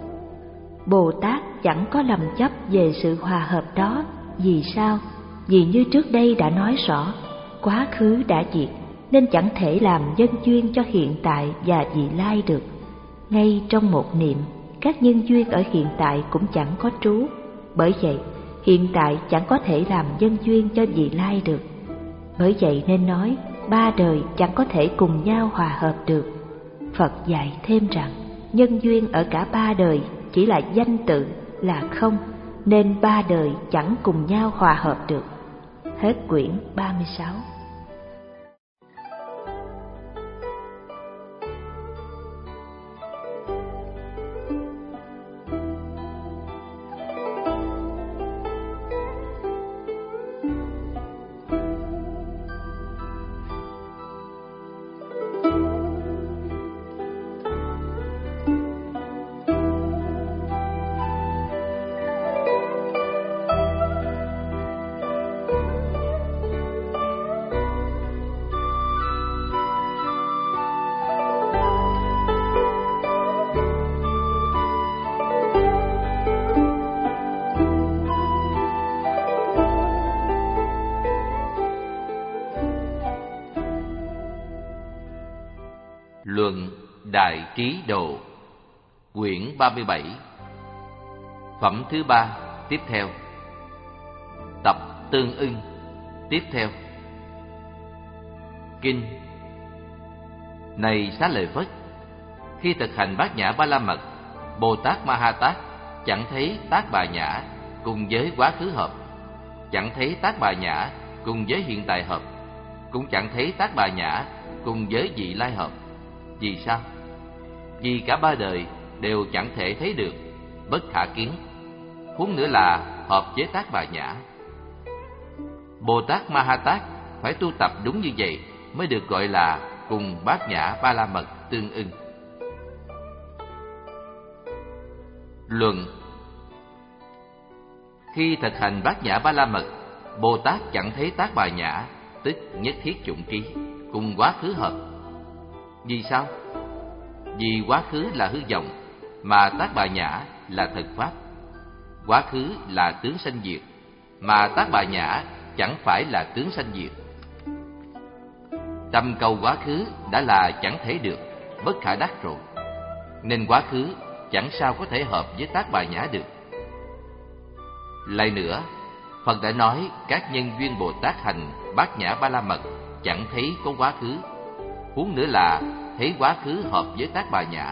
Bồ Tát chẳng có lầm chấp về sự hòa hợp đó. Vì sao? Vì như trước đây đã nói rõ, quá khứ đã diệt, nên chẳng thể làm nhân duyên cho hiện tại và vị lai được. Ngay trong một niệm, các nhân duyên ở hiện tại cũng chẳng có trú. Bởi vậy, hiện tại chẳng có thể làm nhân duyên cho vị lai được. Bởi vậy nên nói, ba đời chẳng có thể cùng nhau hòa hợp được. Phật dạy thêm rằng, nhân duyên ở cả ba đời chỉ là danh tự, là không, nên ba đời chẳng cùng nhau hòa hợp được. Hết quyển ba mươi sáu. Luận Đại Trí Độ, quyển ba mươi bảy, phẩm thứ ba, tiếp theo. Tập tương ưng, tiếp theo. Kinh. Này Xá Lợi Phất, khi thực hành Bát Nhã Ba La Mật, Bồ Tát Ma Ha Tát chẳng thấy Tác Bà Nhã cùng với quá khứ hợp, chẳng thấy Tác Bà Nhã cùng với hiện tại hợp, cũng chẳng thấy Tác Bà Nhã cùng với vị lai hợp. Vì sao? Vì cả ba đời đều chẳng thể thấy được, bất khả kiến, huống nữa là hợp với Tác Bà Nhã. Bồ Tát Ma Ha Tát phải tu tập đúng như vậy mới được gọi là cùng Bát Nhã Ba La Mật tương ưng. Luận. Khi thực hành Bát Nhã Ba La Mật, Bồ Tát chẳng thấy Tác Bà Nhã, tức nhất thiết chủng trí, cùng quá khứ hợp. Vì sao? Vì quá khứ là hư vọng, mà Tác Bà Nhã là thật pháp. Quá khứ là tướng sanh diệt, mà Tác Bà Nhã chẳng phải là tướng sanh diệt. Tâm cầu quá khứ đã là chẳng thể được, bất khả đắc rồi, nên quá khứ chẳng sao có thể hợp với Tác Bà Nhã được. Lại nữa, Phật đã nói các nhân duyên Bồ Tát hành Bát Nhã Ba La Mật chẳng thấy có quá khứ, huống nữa là thấy quá khứ hợp với Tác Bà Nhã.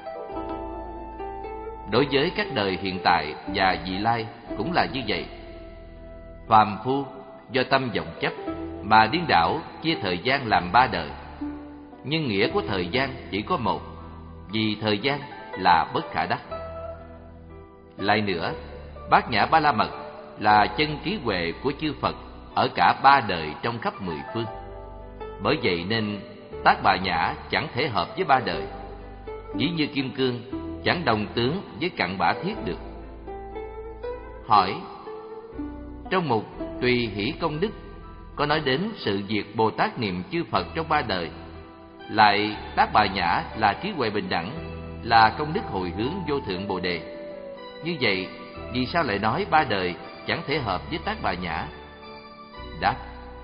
Đối với các đời hiện tại và vị lai cũng là như vậy. Phàm phu do tâm vọng chấp mà điên đảo chia thời gian làm ba đời, nhưng nghĩa của thời gian chỉ có một, vì thời gian là bất khả đắc. Lại nữa, Bát Nhã Ba La Mật là chân trí huệ của chư Phật ở cả ba đời trong khắp mười phương. Bởi vậy nên Tác Bà Nhã chẳng thể hợp với ba đời. ví như kim cương, chẳng đồng tướng với cặn bã thiết được. Hỏi: trong mục Tùy Hỷ Công Đức có nói đến sự việc Bồ Tát niệm chư Phật trong ba đời, lại Tác Bà Nhã là trí huệ bình đẳng, là công đức hồi hướng vô thượng Bồ Đề. Như vậy, vì sao lại nói ba đời chẳng thể hợp với Tác Bà Nhã? Đáp: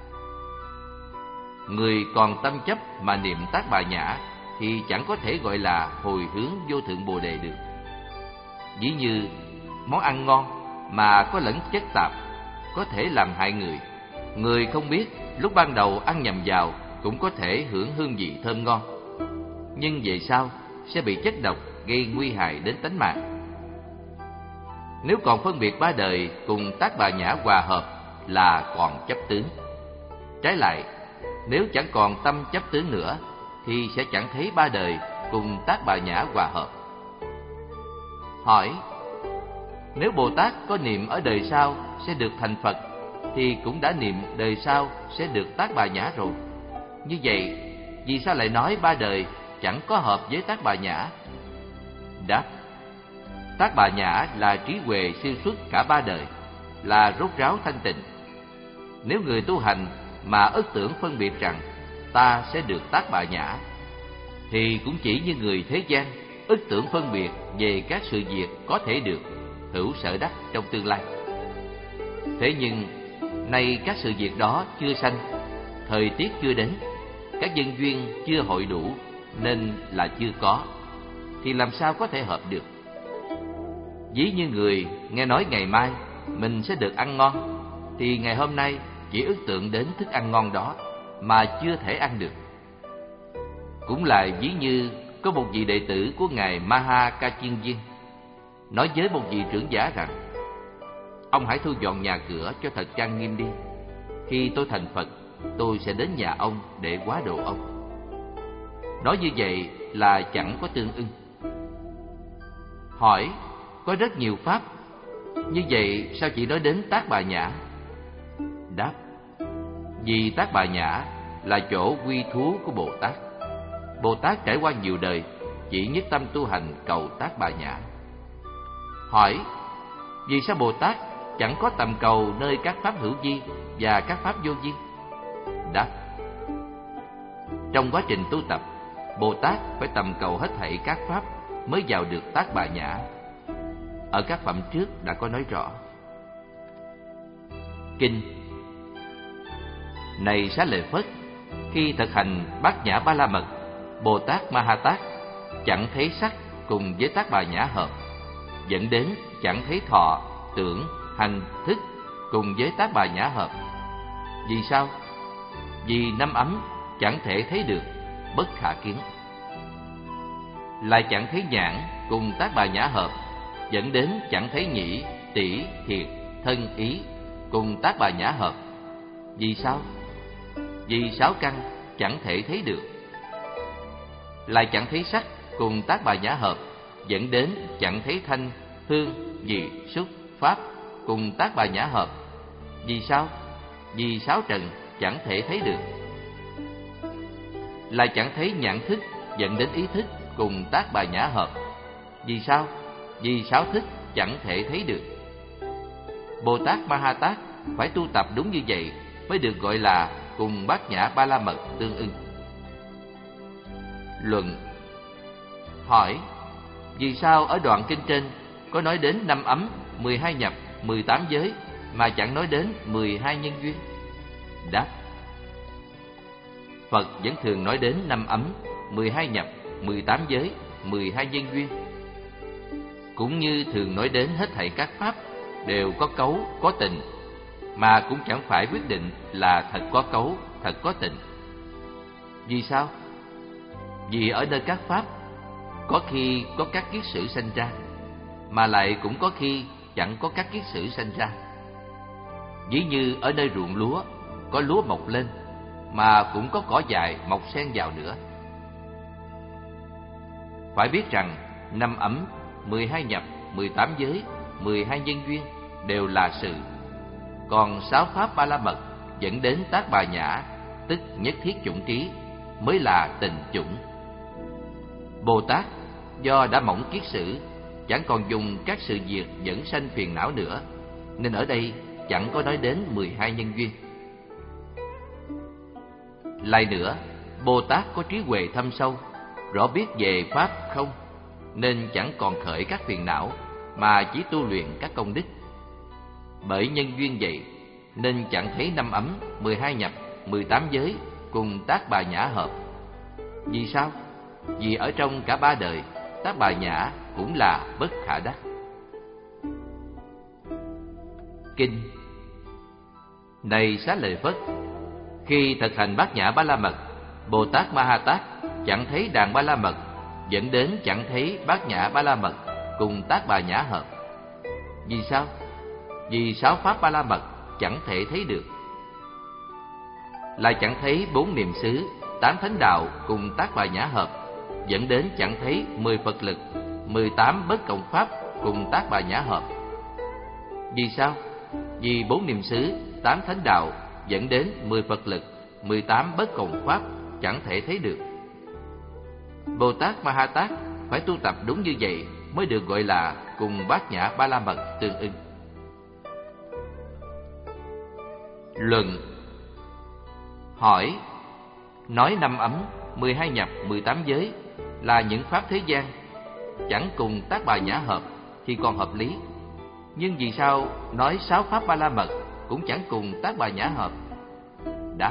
người còn tâm chấp mà niệm Tác Bà Nhã thì chẳng có thể gọi là hồi hướng vô thượng Bồ Đề được. Ví như món ăn ngon mà có lẫn chất tạp, có thể làm hại người. Người không biết, lúc ban đầu ăn nhầm vào cũng có thể hưởng hương vị thơm ngon, nhưng về sau sẽ bị chất độc gây nguy hại đến tánh mạng. Nếu còn phân biệt ba đời cùng Tác Bà Nhã hòa hợp là còn chấp tướng. Trái lại, nếu chẳng còn tâm chấp tướng nữa thì sẽ chẳng thấy ba đời cùng Tác Bà Nhã hòa hợp. Hỏi: nếu Bồ Tát có niệm ở đời sau sẽ được thành Phật thì cũng đã niệm đời sau sẽ được Tác Bà Nhã rồi. Như vậy, vì sao lại nói ba đời chẳng có hợp với Tác Bà Nhã? Đáp: Tác Bà Nhã là trí huệ siêu xuất cả ba đời, là rốt ráo thanh tịnh. Nếu người tu hành mà ất tưởng phân biệt rằng ta sẽ được Tác Bà Nhã, thì cũng chỉ như người thế gian ất tưởng phân biệt về các sự việc có thể được, hữu sở đắc trong tương lai. Thế nhưng nay các sự việc đó chưa sanh, thời tiết chưa đến, các nhân duyên chưa hội đủ, nên là chưa có, thì làm sao có thể hợp được? Ví như người nghe nói ngày mai mình sẽ được ăn ngon, thì ngày hôm nay chỉ ước tượng đến thức ăn ngon đó mà chưa thể ăn được. Cũng là ví như có một vị đệ tử của ngài Maha Ca Chiên Viên nói với một vị trưởng giả rằng: ông hãy thu dọn nhà cửa cho thật trang nghiêm đi. Khi tôi thành Phật, tôi sẽ đến nhà ông để hóa độ ông. Nói như vậy là chẳng có tương ưng. Hỏi: có rất nhiều pháp, như vậy sao chỉ nói đến Tác Bà Nhã? Đáp: vì Tác Bà Nhã là chỗ quy thú của Bồ Tát. Bồ Tát trải qua nhiều đời chỉ nhất tâm tu hành cầu Tác Bà Nhã. Hỏi: vì sao Bồ Tát chẳng có tầm cầu nơi các pháp hữu vi và các pháp vô vi? Đáp: trong quá trình tu tập, Bồ Tát phải tầm cầu hết thảy các pháp mới vào được Tác Bà Nhã. Ở các phẩm trước đã có nói rõ. Kinh: này Xá Lợi Phất, khi thực hành Bát Nhã Ba La Mật, Bồ Tát Ma Ha Tát chẳng thấy sắc cùng với Tác Bà Nhã hợp, dẫn đến chẳng thấy thọ, tưởng, hành, thức cùng với Tác Bà Nhã hợp. Vì sao? Vì năm ấm chẳng thể thấy được, bất khả kiến. Lại chẳng thấy nhãn cùng Tác Bà Nhã hợp, dẫn đến chẳng thấy nhĩ, tỷ, thiệt, thân, ý cùng Tác Bà Nhã hợp. Vì sao? Vì sáu căn chẳng thể thấy được. Lại chẳng thấy sắc cùng Tác Bà Nhã hợp, dẫn đến chẳng thấy thanh, hương, vị, xúc, pháp cùng Tác Bà Nhã hợp. Vì sao? Vì sáu trần chẳng thể thấy được. Lại chẳng thấy nhãn thức dẫn đến ý thức cùng Tác Bà Nhã hợp. Vì sao? Vì sáu thức chẳng thể thấy được. Bồ Tát Ma Ha Tát phải tu tập đúng như vậy mới được gọi là cùng Bát Nhã Ba La Mật tương ưng. Luận: hỏi: vì sao ở đoạn kinh trên có nói đến năm ấm, mười hai nhập, mười tám giới mà chẳng nói đến mười hai nhân duyên? Đáp: Phật vẫn thường nói đến năm ấm, mười hai nhập, mười tám giới, mười hai nhân duyên. Cũng như thường nói đến hết thảy các pháp đều có cấu, có tình, mà cũng chẳng phải quyết định là thật có cấu, thật có tình. Vì sao? Vì ở nơi các pháp có khi có các kiết sử sanh ra, mà lại cũng có khi chẳng có các kiết sử sanh ra. Ví như ở nơi ruộng lúa có lúa mọc lên, mà cũng có cỏ dại mọc xen vào nữa. Phải biết rằng năm ấm, mười hai nhập, mười tám giới, mười hai nhân duyên đều là sự. Còn sáu pháp Ba La Mật dẫn đến Tác Bà Nhã, tức nhất thiết chủng trí, mới là tình chủng. Bồ Tát do đã mỏng kiết sử, chẳng còn dùng các sự việc dẫn sanh phiền não nữa, nên ở đây chẳng có nói đến mười hai nhân duyên. Lại nữa, Bồ Tát có trí huệ thâm sâu, rõ biết về pháp không, nên chẳng còn khởi các phiền não, mà chỉ tu luyện các công đức. Bởi nhân duyên vậy, nên chẳng thấy năm ấm, mười hai nhập, mười tám giới cùng Tác Bà Nhã hợp. Vì sao? Vì ở trong cả ba đời, Tác Bà Nhã cũng là bất khả đắc. Kinh. Này Xá Lợi Phất, khi thực hành Bát Nhã Ba La Mật, Bồ Tát Ma Ha Tát chẳng thấy đàn Ba La Mật, dẫn đến chẳng thấy Bát Nhã Ba La Mật cùng Tác Bà Nhã hợp. Vì sao? Vì sáu pháp Ba La Mật chẳng thể thấy được. Lại chẳng thấy bốn niệm xứ, tám thánh đạo cùng Tác Bà Nhã hợp, dẫn đến chẳng thấy mười Phật lực, mười tám bất cộng pháp cùng Tác Bà Nhã hợp. Vì sao? Vì bốn niệm xứ, tám thánh đạo dẫn đến mười Phật lực, mười tám bất cộng pháp chẳng thể thấy được. Bồ Tát Ma Ha Tát phải tu tập đúng như vậy mới được gọi là cùng Bát Nhã Ba La Mật tương ưng. Luận. Hỏi: nói năm ấm, mười hai nhập, mười tám giới là những pháp thế gian, chẳng cùng Tác Bà Nhã hợp thì còn hợp lý. Nhưng vì sao nói sáu pháp Ba La Mật cũng chẳng cùng Tác Bà Nhã hợp? Đáp: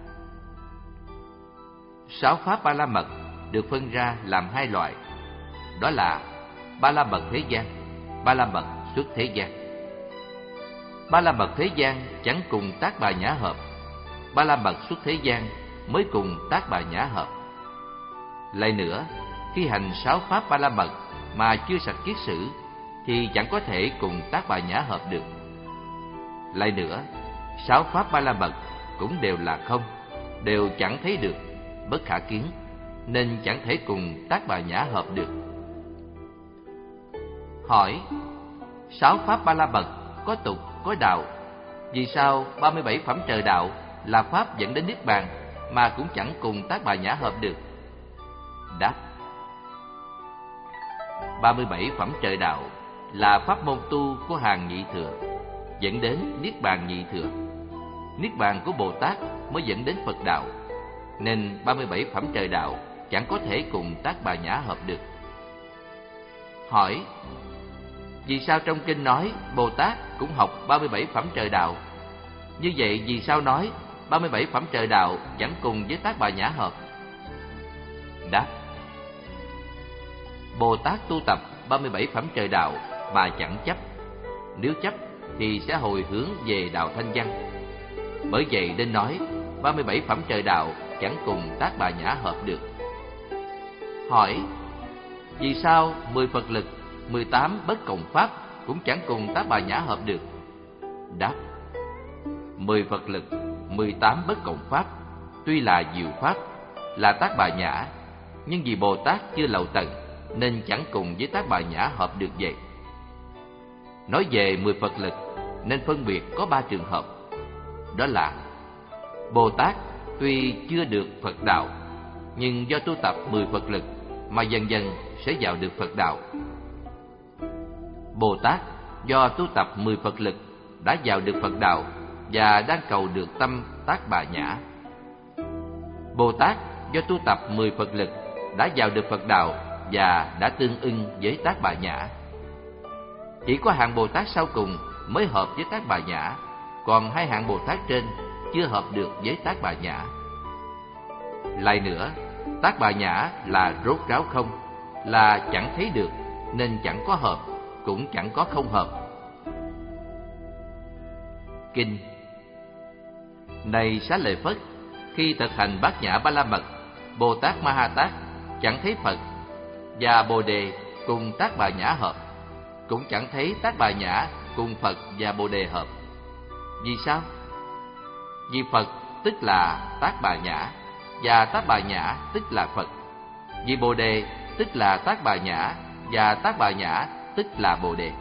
sáu pháp Ba La Mật được phân ra làm hai loại, đó là Ba La Mật thế gian, Ba La Mật xuất thế gian. Ba La Mật thế gian chẳng cùng Tác Bà Nhã hợp, Ba La Mật xuất thế gian mới cùng Tác Bà Nhã hợp. Lại nữa, khi hành sáu pháp Ba La Mật mà chưa sạch kiết sử thì chẳng có thể cùng Tác Bà Nhã hợp được. Lại nữa, sáu pháp Ba La Mật cũng đều là không, đều chẳng thấy được, bất khả kiến, nên chẳng thể cùng Tác Bà Nhã hợp được. Hỏi: sáu pháp Ba La Mật có tục, có đạo, vì sao ba mươi bảy phẩm trời đạo là pháp dẫn đến niết bàn mà cũng chẳng cùng Tác Bà Nhã hợp được? Đáp: ba mươi bảy phẩm trời đạo là pháp môn tu của hàng nhị thừa, dẫn đến niết bàn nhị thừa. Niết bàn của Bồ Tát mới dẫn đến Phật đạo, nên ba mươi bảy phẩm trời đạo chẳng có thể cùng Tác Bà Nhã hợp được. Hỏi: vì sao trong kinh nói Bồ Tát cũng học ba mươi bảy phẩm trời đạo? Như vậy vì sao nói ba mươi bảy phẩm trời đạo chẳng cùng với Tác Bà Nhã hợp? Đáp: Bồ Tát tu tập ba mươi bảy phẩm trời đạo mà chẳng chấp. Nếu chấp thì sẽ hồi hướng về đạo thanh văn. Bởi vậy nên nói ba mươi bảy phẩm trời đạo chẳng cùng Tác Bà Nhã hợp được. Hỏi: vì sao mười Phật lực, mười tám bất cộng pháp cũng chẳng cùng Tác Bà Nhã hợp được? Đáp: mười Phật lực, mười tám bất cộng pháp tuy là diệu pháp, là Tác Bà Nhã, nhưng vì Bồ Tát chưa lậu tận nên chẳng cùng với Tác Bà Nhã hợp được vậy. Nói về mười Phật lực nên phân biệt có ba trường hợp, đó là Bồ Tát tuy chưa được Phật đạo, nhưng do tu tập mười Phật lực mà dần dần sẽ vào được Phật đạo. Bồ Tát do tu tập mười Phật lực đã vào được Phật đạo và đang cầu được tâm Tác Bà Nhã. Bồ Tát do tu tập mười Phật lực đã vào được Phật đạo và đã tương ưng với Tác Bà Nhã. Chỉ có hạng Bồ Tát sau cùng mới hợp với Tác Bà Nhã, còn hai hạng Bồ Tát trên chưa hợp được với Tác Bà Nhã. Lại nữa, Tác Bà Nhã là rốt ráo không, là chẳng thấy được, nên chẳng có hợp, cũng chẳng có không hợp. Kinh. Này Xá Lợi Phất, khi thực hành Bát Nhã Ba La Mật, Bồ Tát Ma Ha Tát chẳng thấy Phật và Bồ Đề cùng Tác Bà Nhã hợp, cũng chẳng thấy Tác Bà Nhã cùng Phật và Bồ Đề hợp. Vì sao? Vì Phật tức là Tác Bà Nhã, và Tác Bà Nhã tức là Phật. Vì Bồ Đề tức là Tác Bà Nhã, và Tác Bà Nhã tức là Bồ Đề.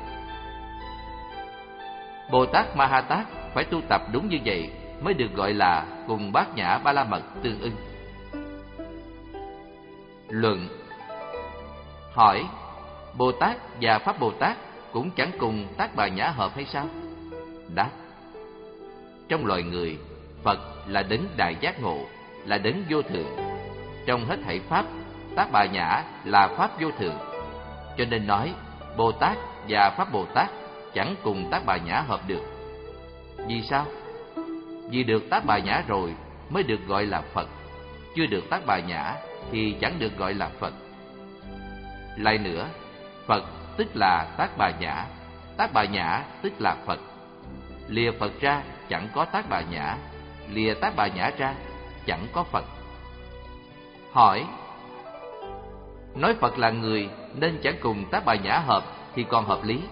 Bồ Tát Ma Ha Tát phải tu tập đúng như vậy mới được gọi là cùng Bát Nhã Ba La Mật tương ưng. Luận. Hỏi: Bồ Tát và Pháp Bồ Tát cũng chẳng cùng Tác Bà Nhã hợp hay sao? Đáp: trong loài người, Phật là đấng đại giác ngộ, là đấng vô thượng. Trong hết thảy pháp, Tác Bà Nhã là pháp vô thượng. Cho nên nói Bồ Tát và Pháp Bồ Tát chẳng cùng Tác Bà Nhã hợp được. Vì sao? Vì được Tác Bà Nhã rồi mới được gọi là Phật, chưa được Tác Bà Nhã thì chẳng được gọi là Phật. Lại nữa, Phật tức là Tác Bà Nhã, Tác Bà Nhã tức là Phật. Lìa Phật ra chẳng có Tác Bà Nhã, lìa Tác Bà Nhã ra chẳng có Phật. Hỏi: nói Phật là người nên chẳng cùng Tác Bà Nhã hợp thì còn hợp lý.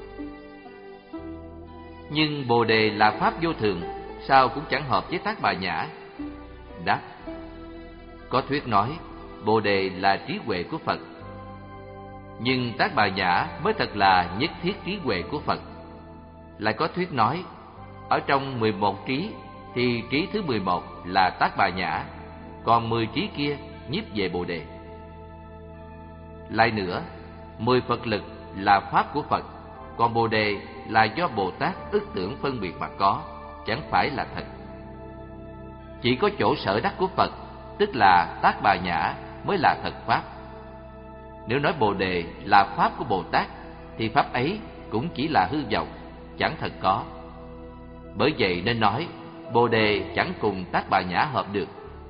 Nhưng Bồ Đề là pháp vô thường, sao cũng chẳng hợp với Tác Bà Nhã? Đáp: có thuyết nói Bồ Đề là trí huệ của Phật, nhưng Tác Bà Nhã mới thật là nhất thiết trí huệ của Phật. Lại có thuyết nói ở trong mười một trí thì trí thứ mười một là Tác Bà Nhã, còn mười trí kia nhiếp về Bồ Đề. Lại nữa, mười Phật lực là pháp của Phật, còn Bồ Đề là do Bồ Tát ức tưởng phân biệt mà có, chẳng phải là thật. Chỉ có chỗ sở đắc của Phật, tức là Tác Bà Nhã mới là thật pháp. Nếu nói Bồ Đề là pháp của Bồ Tát thì pháp ấy cũng chỉ là hư vọng, chẳng thật có. Bởi vậy nên nói Bồ Đề chẳng cùng Tác Bà Nhã hợp được.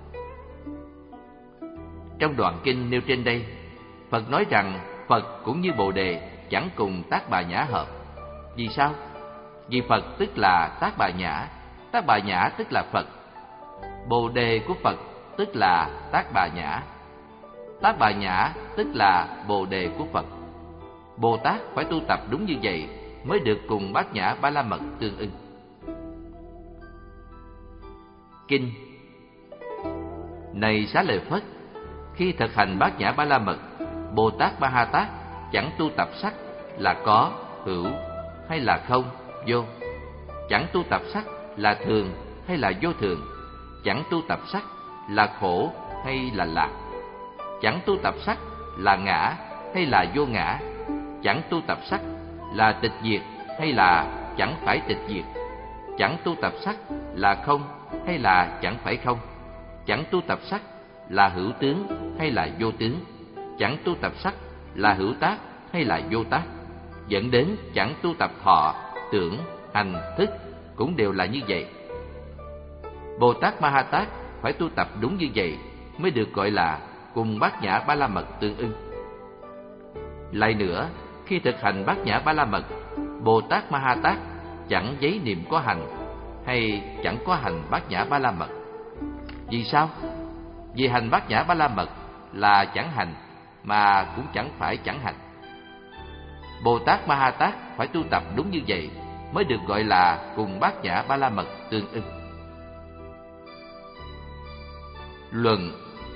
Trong đoạn kinh nêu trên đây, Phật nói rằng Phật cũng như Bồ Đề chẳng cùng Tác Bà Nhã hợp. Vì sao? Vì Phật tức là Tác Bà Nhã, Tác Bà Nhã tức là Phật. Bồ Đề của Phật tức là Tác Bà Nhã, Tác Bà Nhã tức là Bồ Đề của Phật. Bồ Tát phải tu tập đúng như vậy mới được cùng Bát Nhã Ba La Mật tương ưng. Kinh: này Xá Lợi Phất, khi thực hành Bát Nhã Ba La Mật, Bồ Tát Ma Ha Tát chẳng tu tập sắc là có, hữu hay là không, vô. Chẳng tu tập sắc là thường hay là vô thường. Chẳng tu tập sắc là khổ hay là lạc. Chẳng tu tập sắc là ngã hay là vô ngã. Chẳng tu tập sắc là tịch diệt hay là chẳng phải tịch diệt. Chẳng tu tập sắc là không hay là chẳng phải không. Chẳng tu tập sắc là hữu tướng hay là vô tướng. Chẳng tu tập sắc là hữu tác hay là vô tác. Dẫn đến chẳng tu tập thọ, tưởng, hành, thức cũng đều là như vậy. Bồ Tát Ma Ha Tát phải tu tập đúng như vậy mới được gọi là cùng Bát Nhã Ba La Mật tương ưng. Lại nữa, khi thực hành Bát Nhã Ba La Mật, Bồ Tát Ma Ha Tát chẳng giấy niệm có hành hay chẳng có hành Bát Nhã Ba La Mật. Vì sao? Vì hành Bát Nhã Ba La Mật là chẳng hành mà cũng chẳng phải chẳng hành. Bồ Tát Ma Ha Tát phải tu tập đúng như vậy mới được gọi là cùng Bát Nhã Ba La Mật tương ưng. Luận: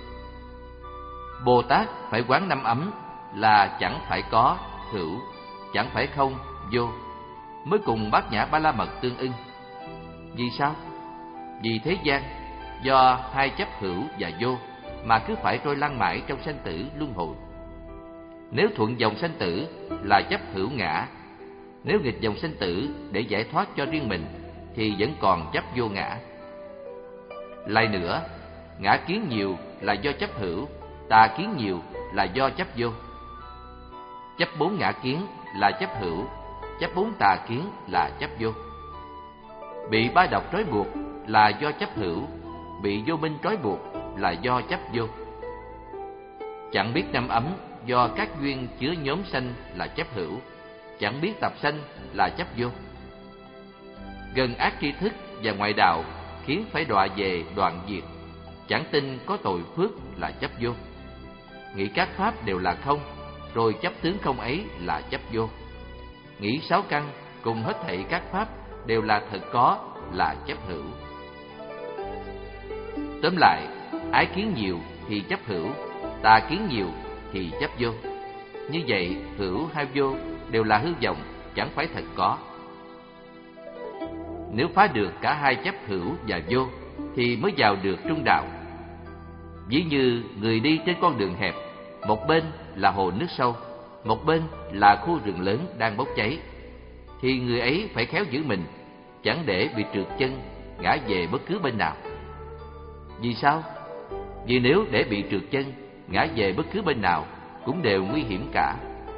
Bồ Tát phải quán năm ấm là chẳng phải có, hữu, chẳng phải không, vô mới cùng Bát Nhã Ba La Mật tương ưng. Vì sao? Vì thế gian do hai chấp hữu và vô mà cứ phải trôi lăn mãi trong sanh tử luân hồi. Nếu thuận dòng sanh tử là chấp hữu ngã, nếu nghịch dòng sanh tử để giải thoát cho riêng mình thì vẫn còn chấp vô ngã. Lại nữa, ngã kiến nhiều là do chấp hữu, tà kiến nhiều là do chấp vô. Chấp bốn ngã kiến là chấp hữu, chấp bốn tà kiến là chấp vô. Bị ba độc trói buộc là do chấp hữu, bị vô minh trói buộc là do chấp vô. Chẳng biết năm ấm do các duyên chứa nhóm sanh là chấp hữu, chẳng biết tập sanh là chấp vô. Gần ác tri thức và ngoại đạo khiến phải đọa về đoạn diệt, chẳng tin có tội phước là chấp vô. Nghĩ các pháp đều là không, rồi chấp tướng không ấy là chấp vô. Nghĩ sáu căn cùng hết thảy các pháp đều là thật có là chấp hữu. Tóm lại, ái kiến nhiều thì chấp hữu, tà kiến nhiều thì chấp vô. Như vậy, hữu hay vô đều là hư vọng, chẳng phải thật có. Nếu phá được cả hai chấp hữu và vô thì mới vào được trung đạo. Ví như người đi trên con đường hẹp, một bên là hồ nước sâu, một bên là khu rừng lớn đang bốc cháy, thì người ấy phải khéo giữ mình, chẳng để bị trượt chân, ngã về bất cứ bên nào. Vì sao? Vì nếu để bị trượt chân, ngã về bất cứ bên nào cũng đều nguy hiểm cả.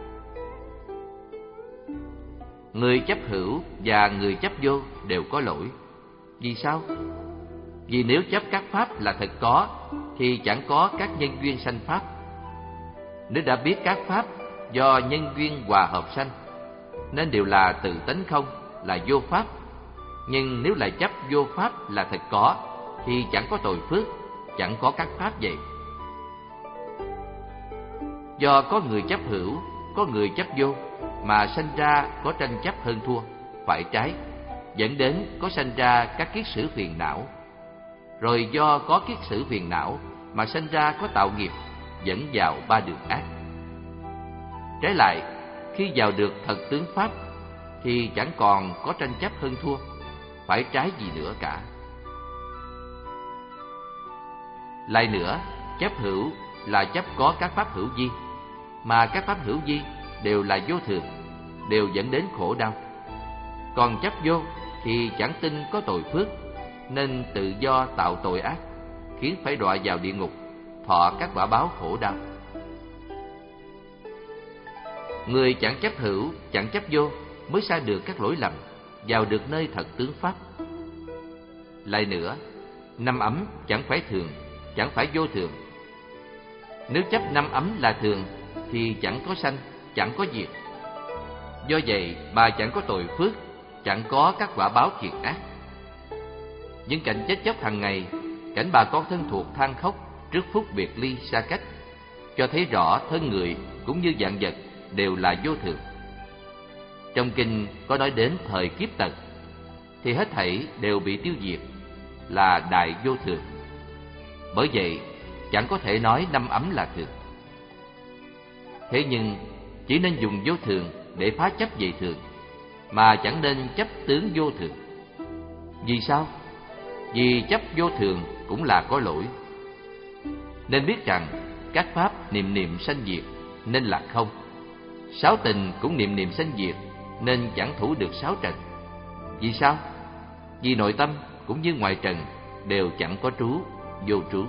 Người chấp hữu và người chấp vô đều có lỗi. Vì sao? Vì nếu chấp các pháp là thật có, thì chẳng có các nhân duyên sanh pháp. Nếu đã biết các pháp do nhân duyên hòa hợp sanh, nên đều là tự tánh không, là vô pháp. Nhưng nếu lại chấp vô pháp là thật có, thì chẳng có tội phước, chẳng có các pháp vậy. Do có người chấp hữu, có người chấp vô, mà sanh ra có tranh chấp hơn thua, phải trái, dẫn đến có sanh ra các kiết sử phiền não. Rồi do có kiết sử phiền não mà sanh ra có tạo nghiệp, dẫn vào ba đường ác. Trái lại, khi vào được thật tướng pháp, thì chẳng còn có tranh chấp hơn thua, phải trái gì nữa cả. Lại nữa, chấp hữu là chấp có các pháp hữu vi, mà các pháp hữu vi đều là vô thường, đều dẫn đến khổ đau. Còn chấp vô thì chẳng tin có tội phước, nên tự do tạo tội ác, khiến phải đọa vào địa ngục, thọ các quả báo khổ đau. Người chẳng chấp hữu, chẳng chấp vô mới xa được các lỗi lầm, vào được nơi thật tướng pháp. Lại nữa, năm ấm chẳng phải thường, chẳng phải vô thường. Nếu chấp năm ấm là thường, thì chẳng có sanh, chẳng có diệt. Do vậy, bà chẳng có tội phước, chẳng có các quả báo thiện ác. Những cảnh chết chóc hàng ngày, cảnh bà con thân thuộc than khóc trước phút biệt ly xa cách, cho thấy rõ thân người cũng như vạn vật đều là vô thường. Trong kinh có nói đến thời kiếp tận, thì hết thảy đều bị tiêu diệt, là đại vô thường. Bởi vậy, chẳng có thể nói năm ấm là thường. Thế nhưng, chỉ nên dùng vô thường để phá chấp về thường, mà chẳng nên chấp tướng vô thường. Vì sao? Vì chấp vô thường cũng là có lỗi. Nên biết rằng các pháp niệm niệm sanh diệt, nên là không. Sáu tình cũng niệm niệm sanh diệt, nên chẳng thủ được sáu trần. Vì sao? Vì nội tâm cũng như ngoại trần đều chẳng có trú, vô trú.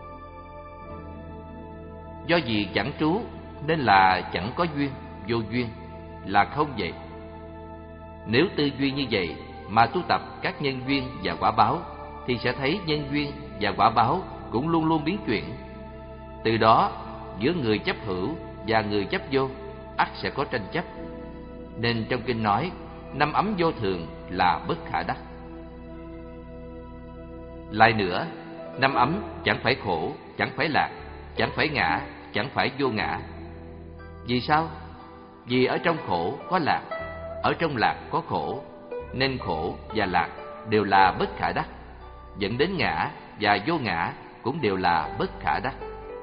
Do vì chẳng trú nên là chẳng có duyên, vô duyên, là không vậy. Nếu tư duy như vậy mà tu tập các nhân duyên và quả báo, thì sẽ thấy nhân duyên và quả báo cũng luôn luôn biến chuyển. Từ đó, giữa người chấp hữu và người chấp vô ắt sẽ có tranh chấp. Nên trong kinh nói, năm ấm vô thường là bất khả đắc. Lại nữa, năm ấm chẳng phải khổ, chẳng phải lạc, chẳng phải ngã, chẳng phải vô ngã. Vì sao? Vì ở trong khổ có lạc, ở trong lạc có khổ, nên khổ và lạc đều là bất khả đắc, dẫn đến ngã và vô ngã cũng đều là bất khả đắc.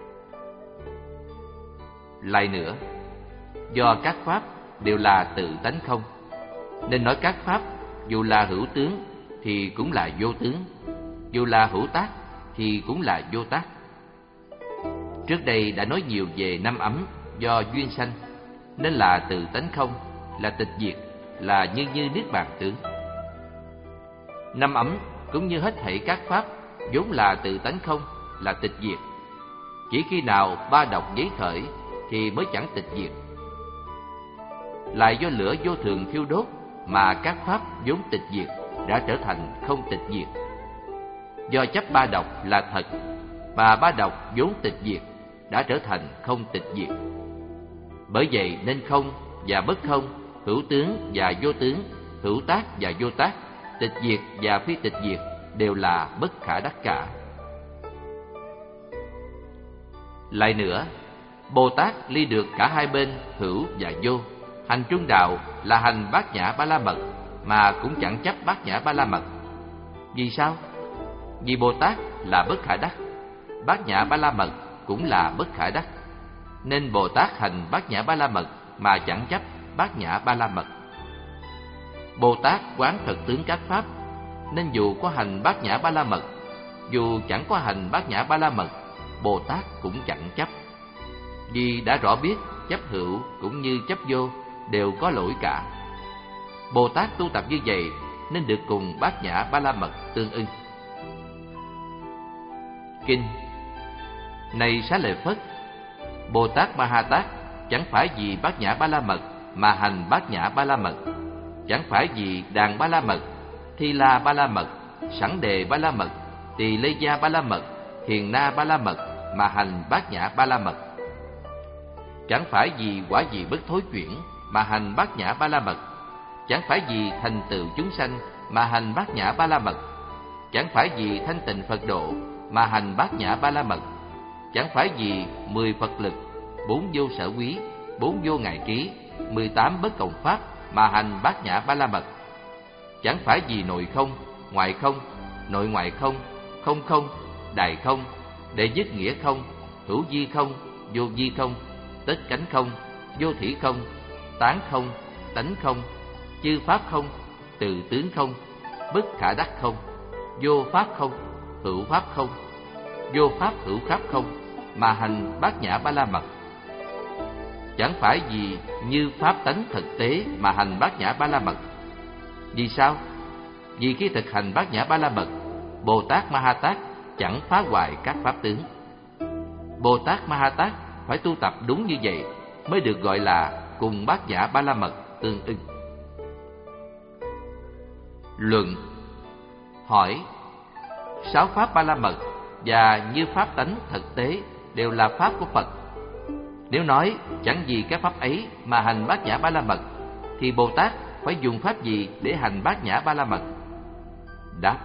Lại nữa, do các pháp đều là tự tánh không, nên nói các pháp dù là hữu tướng thì cũng là vô tướng, dù là hữu tác thì cũng là vô tác. Trước đây đã nói nhiều về năm ấm do duyên sanh, nên là tự tánh không, là tịch diệt, là như như niết bàn tướng. Năm ấm cũng như hết thảy các pháp vốn là tự tánh không, là tịch diệt. Chỉ khi nào ba độc giấy khởi thì mới chẳng tịch diệt. Lại do lửa vô thường thiêu đốt mà các pháp vốn tịch diệt đã trở thành không tịch diệt. Do chấp ba độc là thật mà ba độc vốn tịch diệt đã trở thành không tịch diệt. Bởi vậy nên không và bất không, hữu tướng và vô tướng, hữu tác và vô tác, tịch diệt và phi tịch diệt đều là bất khả đắc cả. Lại nữa, Bồ Tát ly được cả hai bên hữu và vô. Hành trung đạo là hành bát nhã ba la mật, mà cũng chẳng chấp bát nhã ba la mật. Vì sao? Vì Bồ Tát là bất khả đắc, bát nhã ba la mật cũng là bất khả đắc, nên Bồ Tát hành bát nhã ba la mật mà chẳng chấp bát nhã ba la mật. Bồ Tát quán thật tướng các pháp, nên dù có hành bát nhã ba la mật, dù chẳng có hành bát nhã ba la mật, Bồ Tát cũng chẳng chấp. Vì đã rõ biết chấp hữu cũng như chấp vô đều có lỗi cả. Bồ Tát tu tập như vậy nên được cùng Bát Nhã Ba La Mật tương ưng. Kinh: Này Xá Lợi Phất, Bồ Tát Ma Ha Tát chẳng phải vì Bát Nhã Ba La Mật mà hành Bát Nhã Ba La Mật, chẳng phải vì Đàn Ba La Mật, Thi La Ba La Mật, Sẵn Đề Ba La Mật, Tỳ Lê Gia Ba La Mật, Hiền Na Ba La Mật mà hành Bát Nhã Ba La Mật, chẳng phải vì quả vị bất thối chuyển mà hành Bát Nhã Ba La Mật, chẳng phải vì thành tựu chúng sanh mà hành Bát Nhã Ba La Mật, chẳng phải vì thanh tịnh Phật độ mà hành Bát Nhã Ba La Mật, chẳng phải vì mười Phật lực, bốn vô sở quý, bốn vô ngại trí, mười tám bất cộng pháp mà hành Bát Nhã Ba La Mật, chẳng phải vì nội không, ngoại không, nội ngoại không, không không, đại không, đệ nhất nghĩa không, hữu vi không, vô vi không, tất cánh không, vô thủy không, tán không, tánh không, chư pháp không, tự tướng không, bất khả đắc không, vô pháp không, hữu pháp không, vô pháp hữu pháp không mà hành Bát Nhã Ba La Mật, chẳng phải vì như pháp tánh thực tế mà hành Bát Nhã Ba La Mật. Vì sao? Vì khi thực hành Bát Nhã Ba La Mật, Bồ Tát Ma Ha Tát chẳng phá hoại các pháp tướng. Bồ Tát Ma Ha Tát phải tu tập đúng như vậy mới được gọi là cùng Bát Nhã Ba La Mật tương ưng. Luận: Hỏi: Sáu pháp Ba La Mật và như pháp tánh thực tế đều là pháp của Phật. Nếu nói chẳng vì các pháp ấy mà hành Bát Nhã Ba La Mật, thì Bồ Tát phải dùng pháp gì để hành Bát Nhã Ba La Mật? Đáp: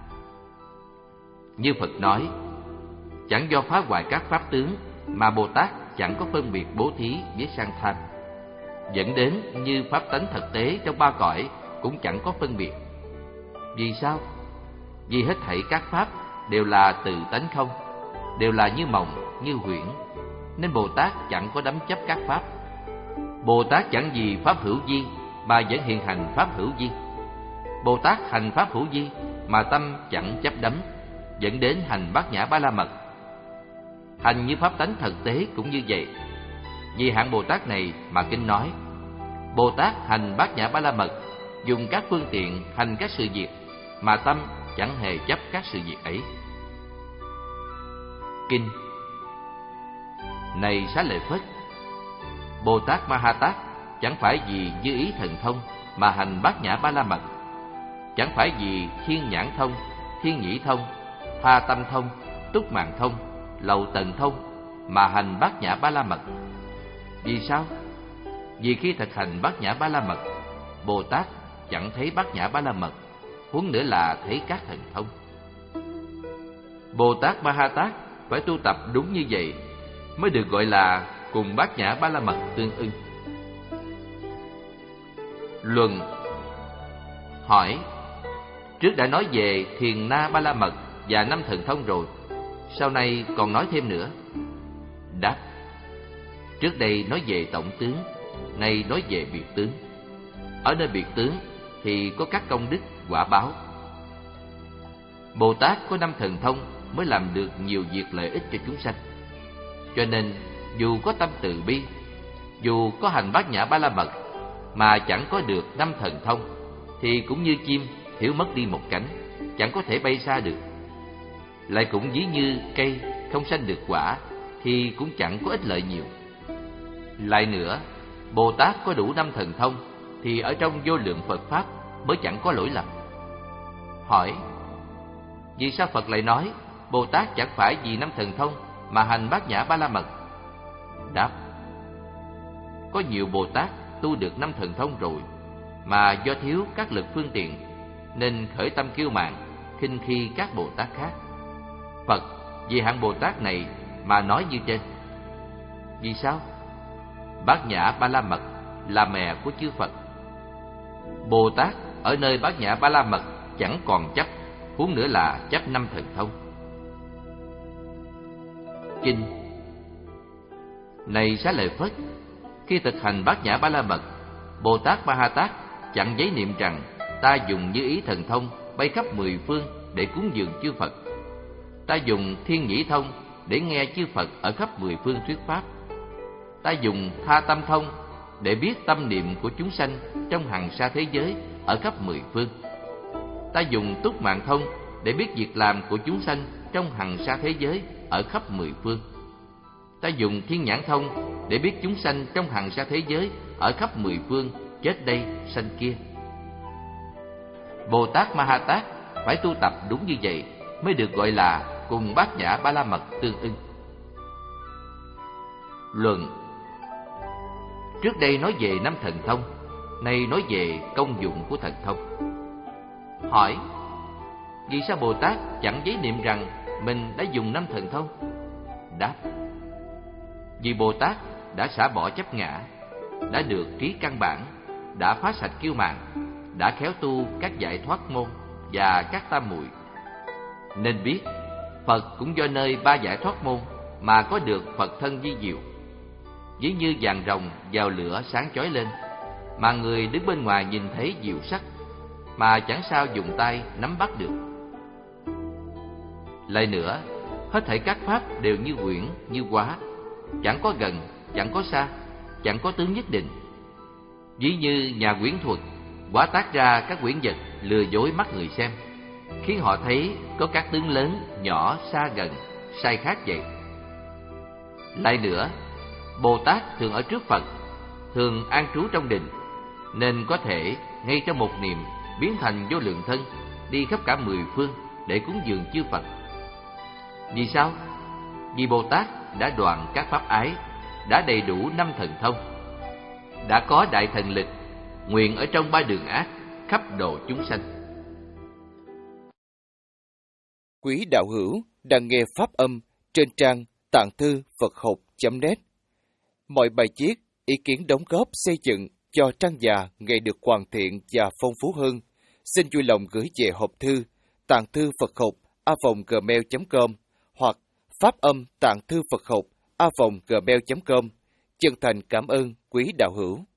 Như Phật nói, chẳng do phá hoại các pháp tướng mà Bồ Tát chẳng có phân biệt bố thí với sang tham, dẫn đến như pháp tánh thực tế trong ba cõi cũng chẳng có phân biệt. Vì sao? Vì hết thảy các pháp đều là tự tánh không, đều là như mộng, như huyễn, nên Bồ Tát chẳng có đắm chấp các pháp. Bồ Tát chẳng vì pháp hữu vi mà vẫn hiện hành pháp hữu vi. Bồ Tát hành pháp hữu vi mà tâm chẳng chấp đắm, dẫn đến hành Bát Nhã Ba La Mật. Hành như pháp tánh thực tế cũng như vậy. Vì hạng Bồ Tát này mà kinh nói, Bồ Tát hành Bát Nhã Ba La Mật, dùng các phương tiện hành các sự việc mà tâm chẳng hề chấp các sự việc ấy. Kinh: Này Xá Lợi Phất, Bồ Tát Ma Ha Tát chẳng phải vì như ý thần thông mà hành Bát Nhã Ba La Mật, chẳng phải vì thiên nhãn thông, thiên nhĩ thông, tha tâm thông, túc mạng thông, lậu tần thông mà hành Bát Nhã Ba La Mật. Vì sao? Vì khi thực hành Bát Nhã Ba La Mật, Bồ Tát chẳng thấy Bát Nhã Ba La Mật, huống nữa là thấy các thần thông. Bồ Tát Ma Ha Tát phải tu tập đúng như vậy mới được gọi là cùng Bát Nhã Ba La Mật tương ưng. Luận: Hỏi: Trước đã nói về Thiền Na Ba La Mật và năm thần thông rồi, sau này còn nói thêm nữa? Đáp: Trước đây nói về tổng tướng, nay nói về biệt tướng. Ở nơi biệt tướng thì có các công đức quả báo. Bồ Tát có năm thần thông mới làm được nhiều việc lợi ích cho chúng sanh. Cho nên dù có tâm từ bi, dù có hành Bát Nhã Ba La Mật mà chẳng có được năm thần thông, thì cũng như chim thiếu mất đi một cánh, chẳng có thể bay xa được. Lại cũng ví như cây không sanh được quả, thì cũng chẳng có ích lợi nhiều. Lại nữa, Bồ Tát có đủ năm thần thông, thì ở trong vô lượng Phật Pháp mới chẳng có lỗi lầm. Hỏi: Vì sao Phật lại nói Bồ Tát chẳng phải vì năm thần thông mà hành Bát Nhã Ba La Mật? Đáp: Có nhiều Bồ Tát tu được năm thần thông rồi, mà do thiếu các lực phương tiện nên khởi tâm kiêu mạn, khinh khi các Bồ Tát khác. Phật vì hạng Bồ Tát này mà nói như trên. Vì sao? Bát Nhã Ba La Mật là mẹ của chư Phật. Bồ Tát ở nơi Bát Nhã Ba La Mật chẳng còn chấp, huống nữa là chấp năm thần thông. Kinh: Này Xá Lợi Phất, khi thực hành Bát Nhã Ba La Mật, Bồ Tát Ma Ha Tát chẳng giấy niệm rằng ta dùng như ý thần thông bay khắp mười phương để cúng dường chư Phật. Ta dùng thiên nhĩ thông để nghe chư Phật ở khắp mười phương thuyết pháp. Ta dùng tha tâm thông để biết tâm niệm của chúng sanh trong hằng sa thế giới ở khắp mười phương. Ta dùng túc mạng thông để biết việc làm của chúng sanh trong hằng sa thế giới ở khắp mười phương. Ta dùng thiên nhãn thông để biết chúng sanh trong hằng sa thế giới ở khắp mười phương, chết đây sanh kia. Bồ Tát Ma Ha Tát phải tu tập đúng như vậy mới được gọi là cùng Bát Nhã Ba La Mật tương ưng. Luận. Trước đây nói về năm thần thông, nay nói về công dụng của thần thông. Hỏi: vì sao Bồ Tát chẳng giấy niệm rằng mình đã dùng năm thần thông? Đáp: vì Bồ Tát đã xả bỏ chấp ngã, đã được trí căn bản, đã phá sạch kiêu mạn, đã khéo tu các giải thoát môn và các tam muội. Nên biết Phật cũng do nơi ba giải thoát môn mà có được Phật thân vi diệu. Ví như vàng rồng vào lửa sáng chói lên, mà người đứng bên ngoài nhìn thấy diệu sắc, mà chẳng sao dùng tay nắm bắt được. Lại nữa, hết thảy các pháp đều như quyển, như hóa, chẳng có gần, chẳng có xa, chẳng có tướng nhất định. Ví như nhà quyển thuật hóa tác ra các quyển vật lừa dối mắt người xem, khiến họ thấy có các tướng lớn, nhỏ, xa gần, sai khác vậy. Lại nữa, Bồ Tát thường ở trước Phật, thường an trú trong định, nên có thể ngay trong một niệm biến thành vô lượng thân, đi khắp cả mười phương để cúng dường chư Phật. Vì sao? Vì Bồ Tát đã đoạn các pháp ái, đã đầy đủ năm thần thông, đã có đại thần lực, nguyện ở trong ba đường ác, khắp độ chúng sanh. Quý đạo hữu đang nghe pháp âm trên trang tạng thư Phật học chấm net. Mọi bài viết, ý kiến đóng góp xây dựng cho trang già ngày được hoàn thiện và phong phú hơn, xin vui lòng gửi về hộp thư tạng thư Phật học a vòng gmail chấm com hoặc pháp âm tạng thư Phật học a vòng gmail chấm com. Chân thành cảm ơn quý đạo hữu.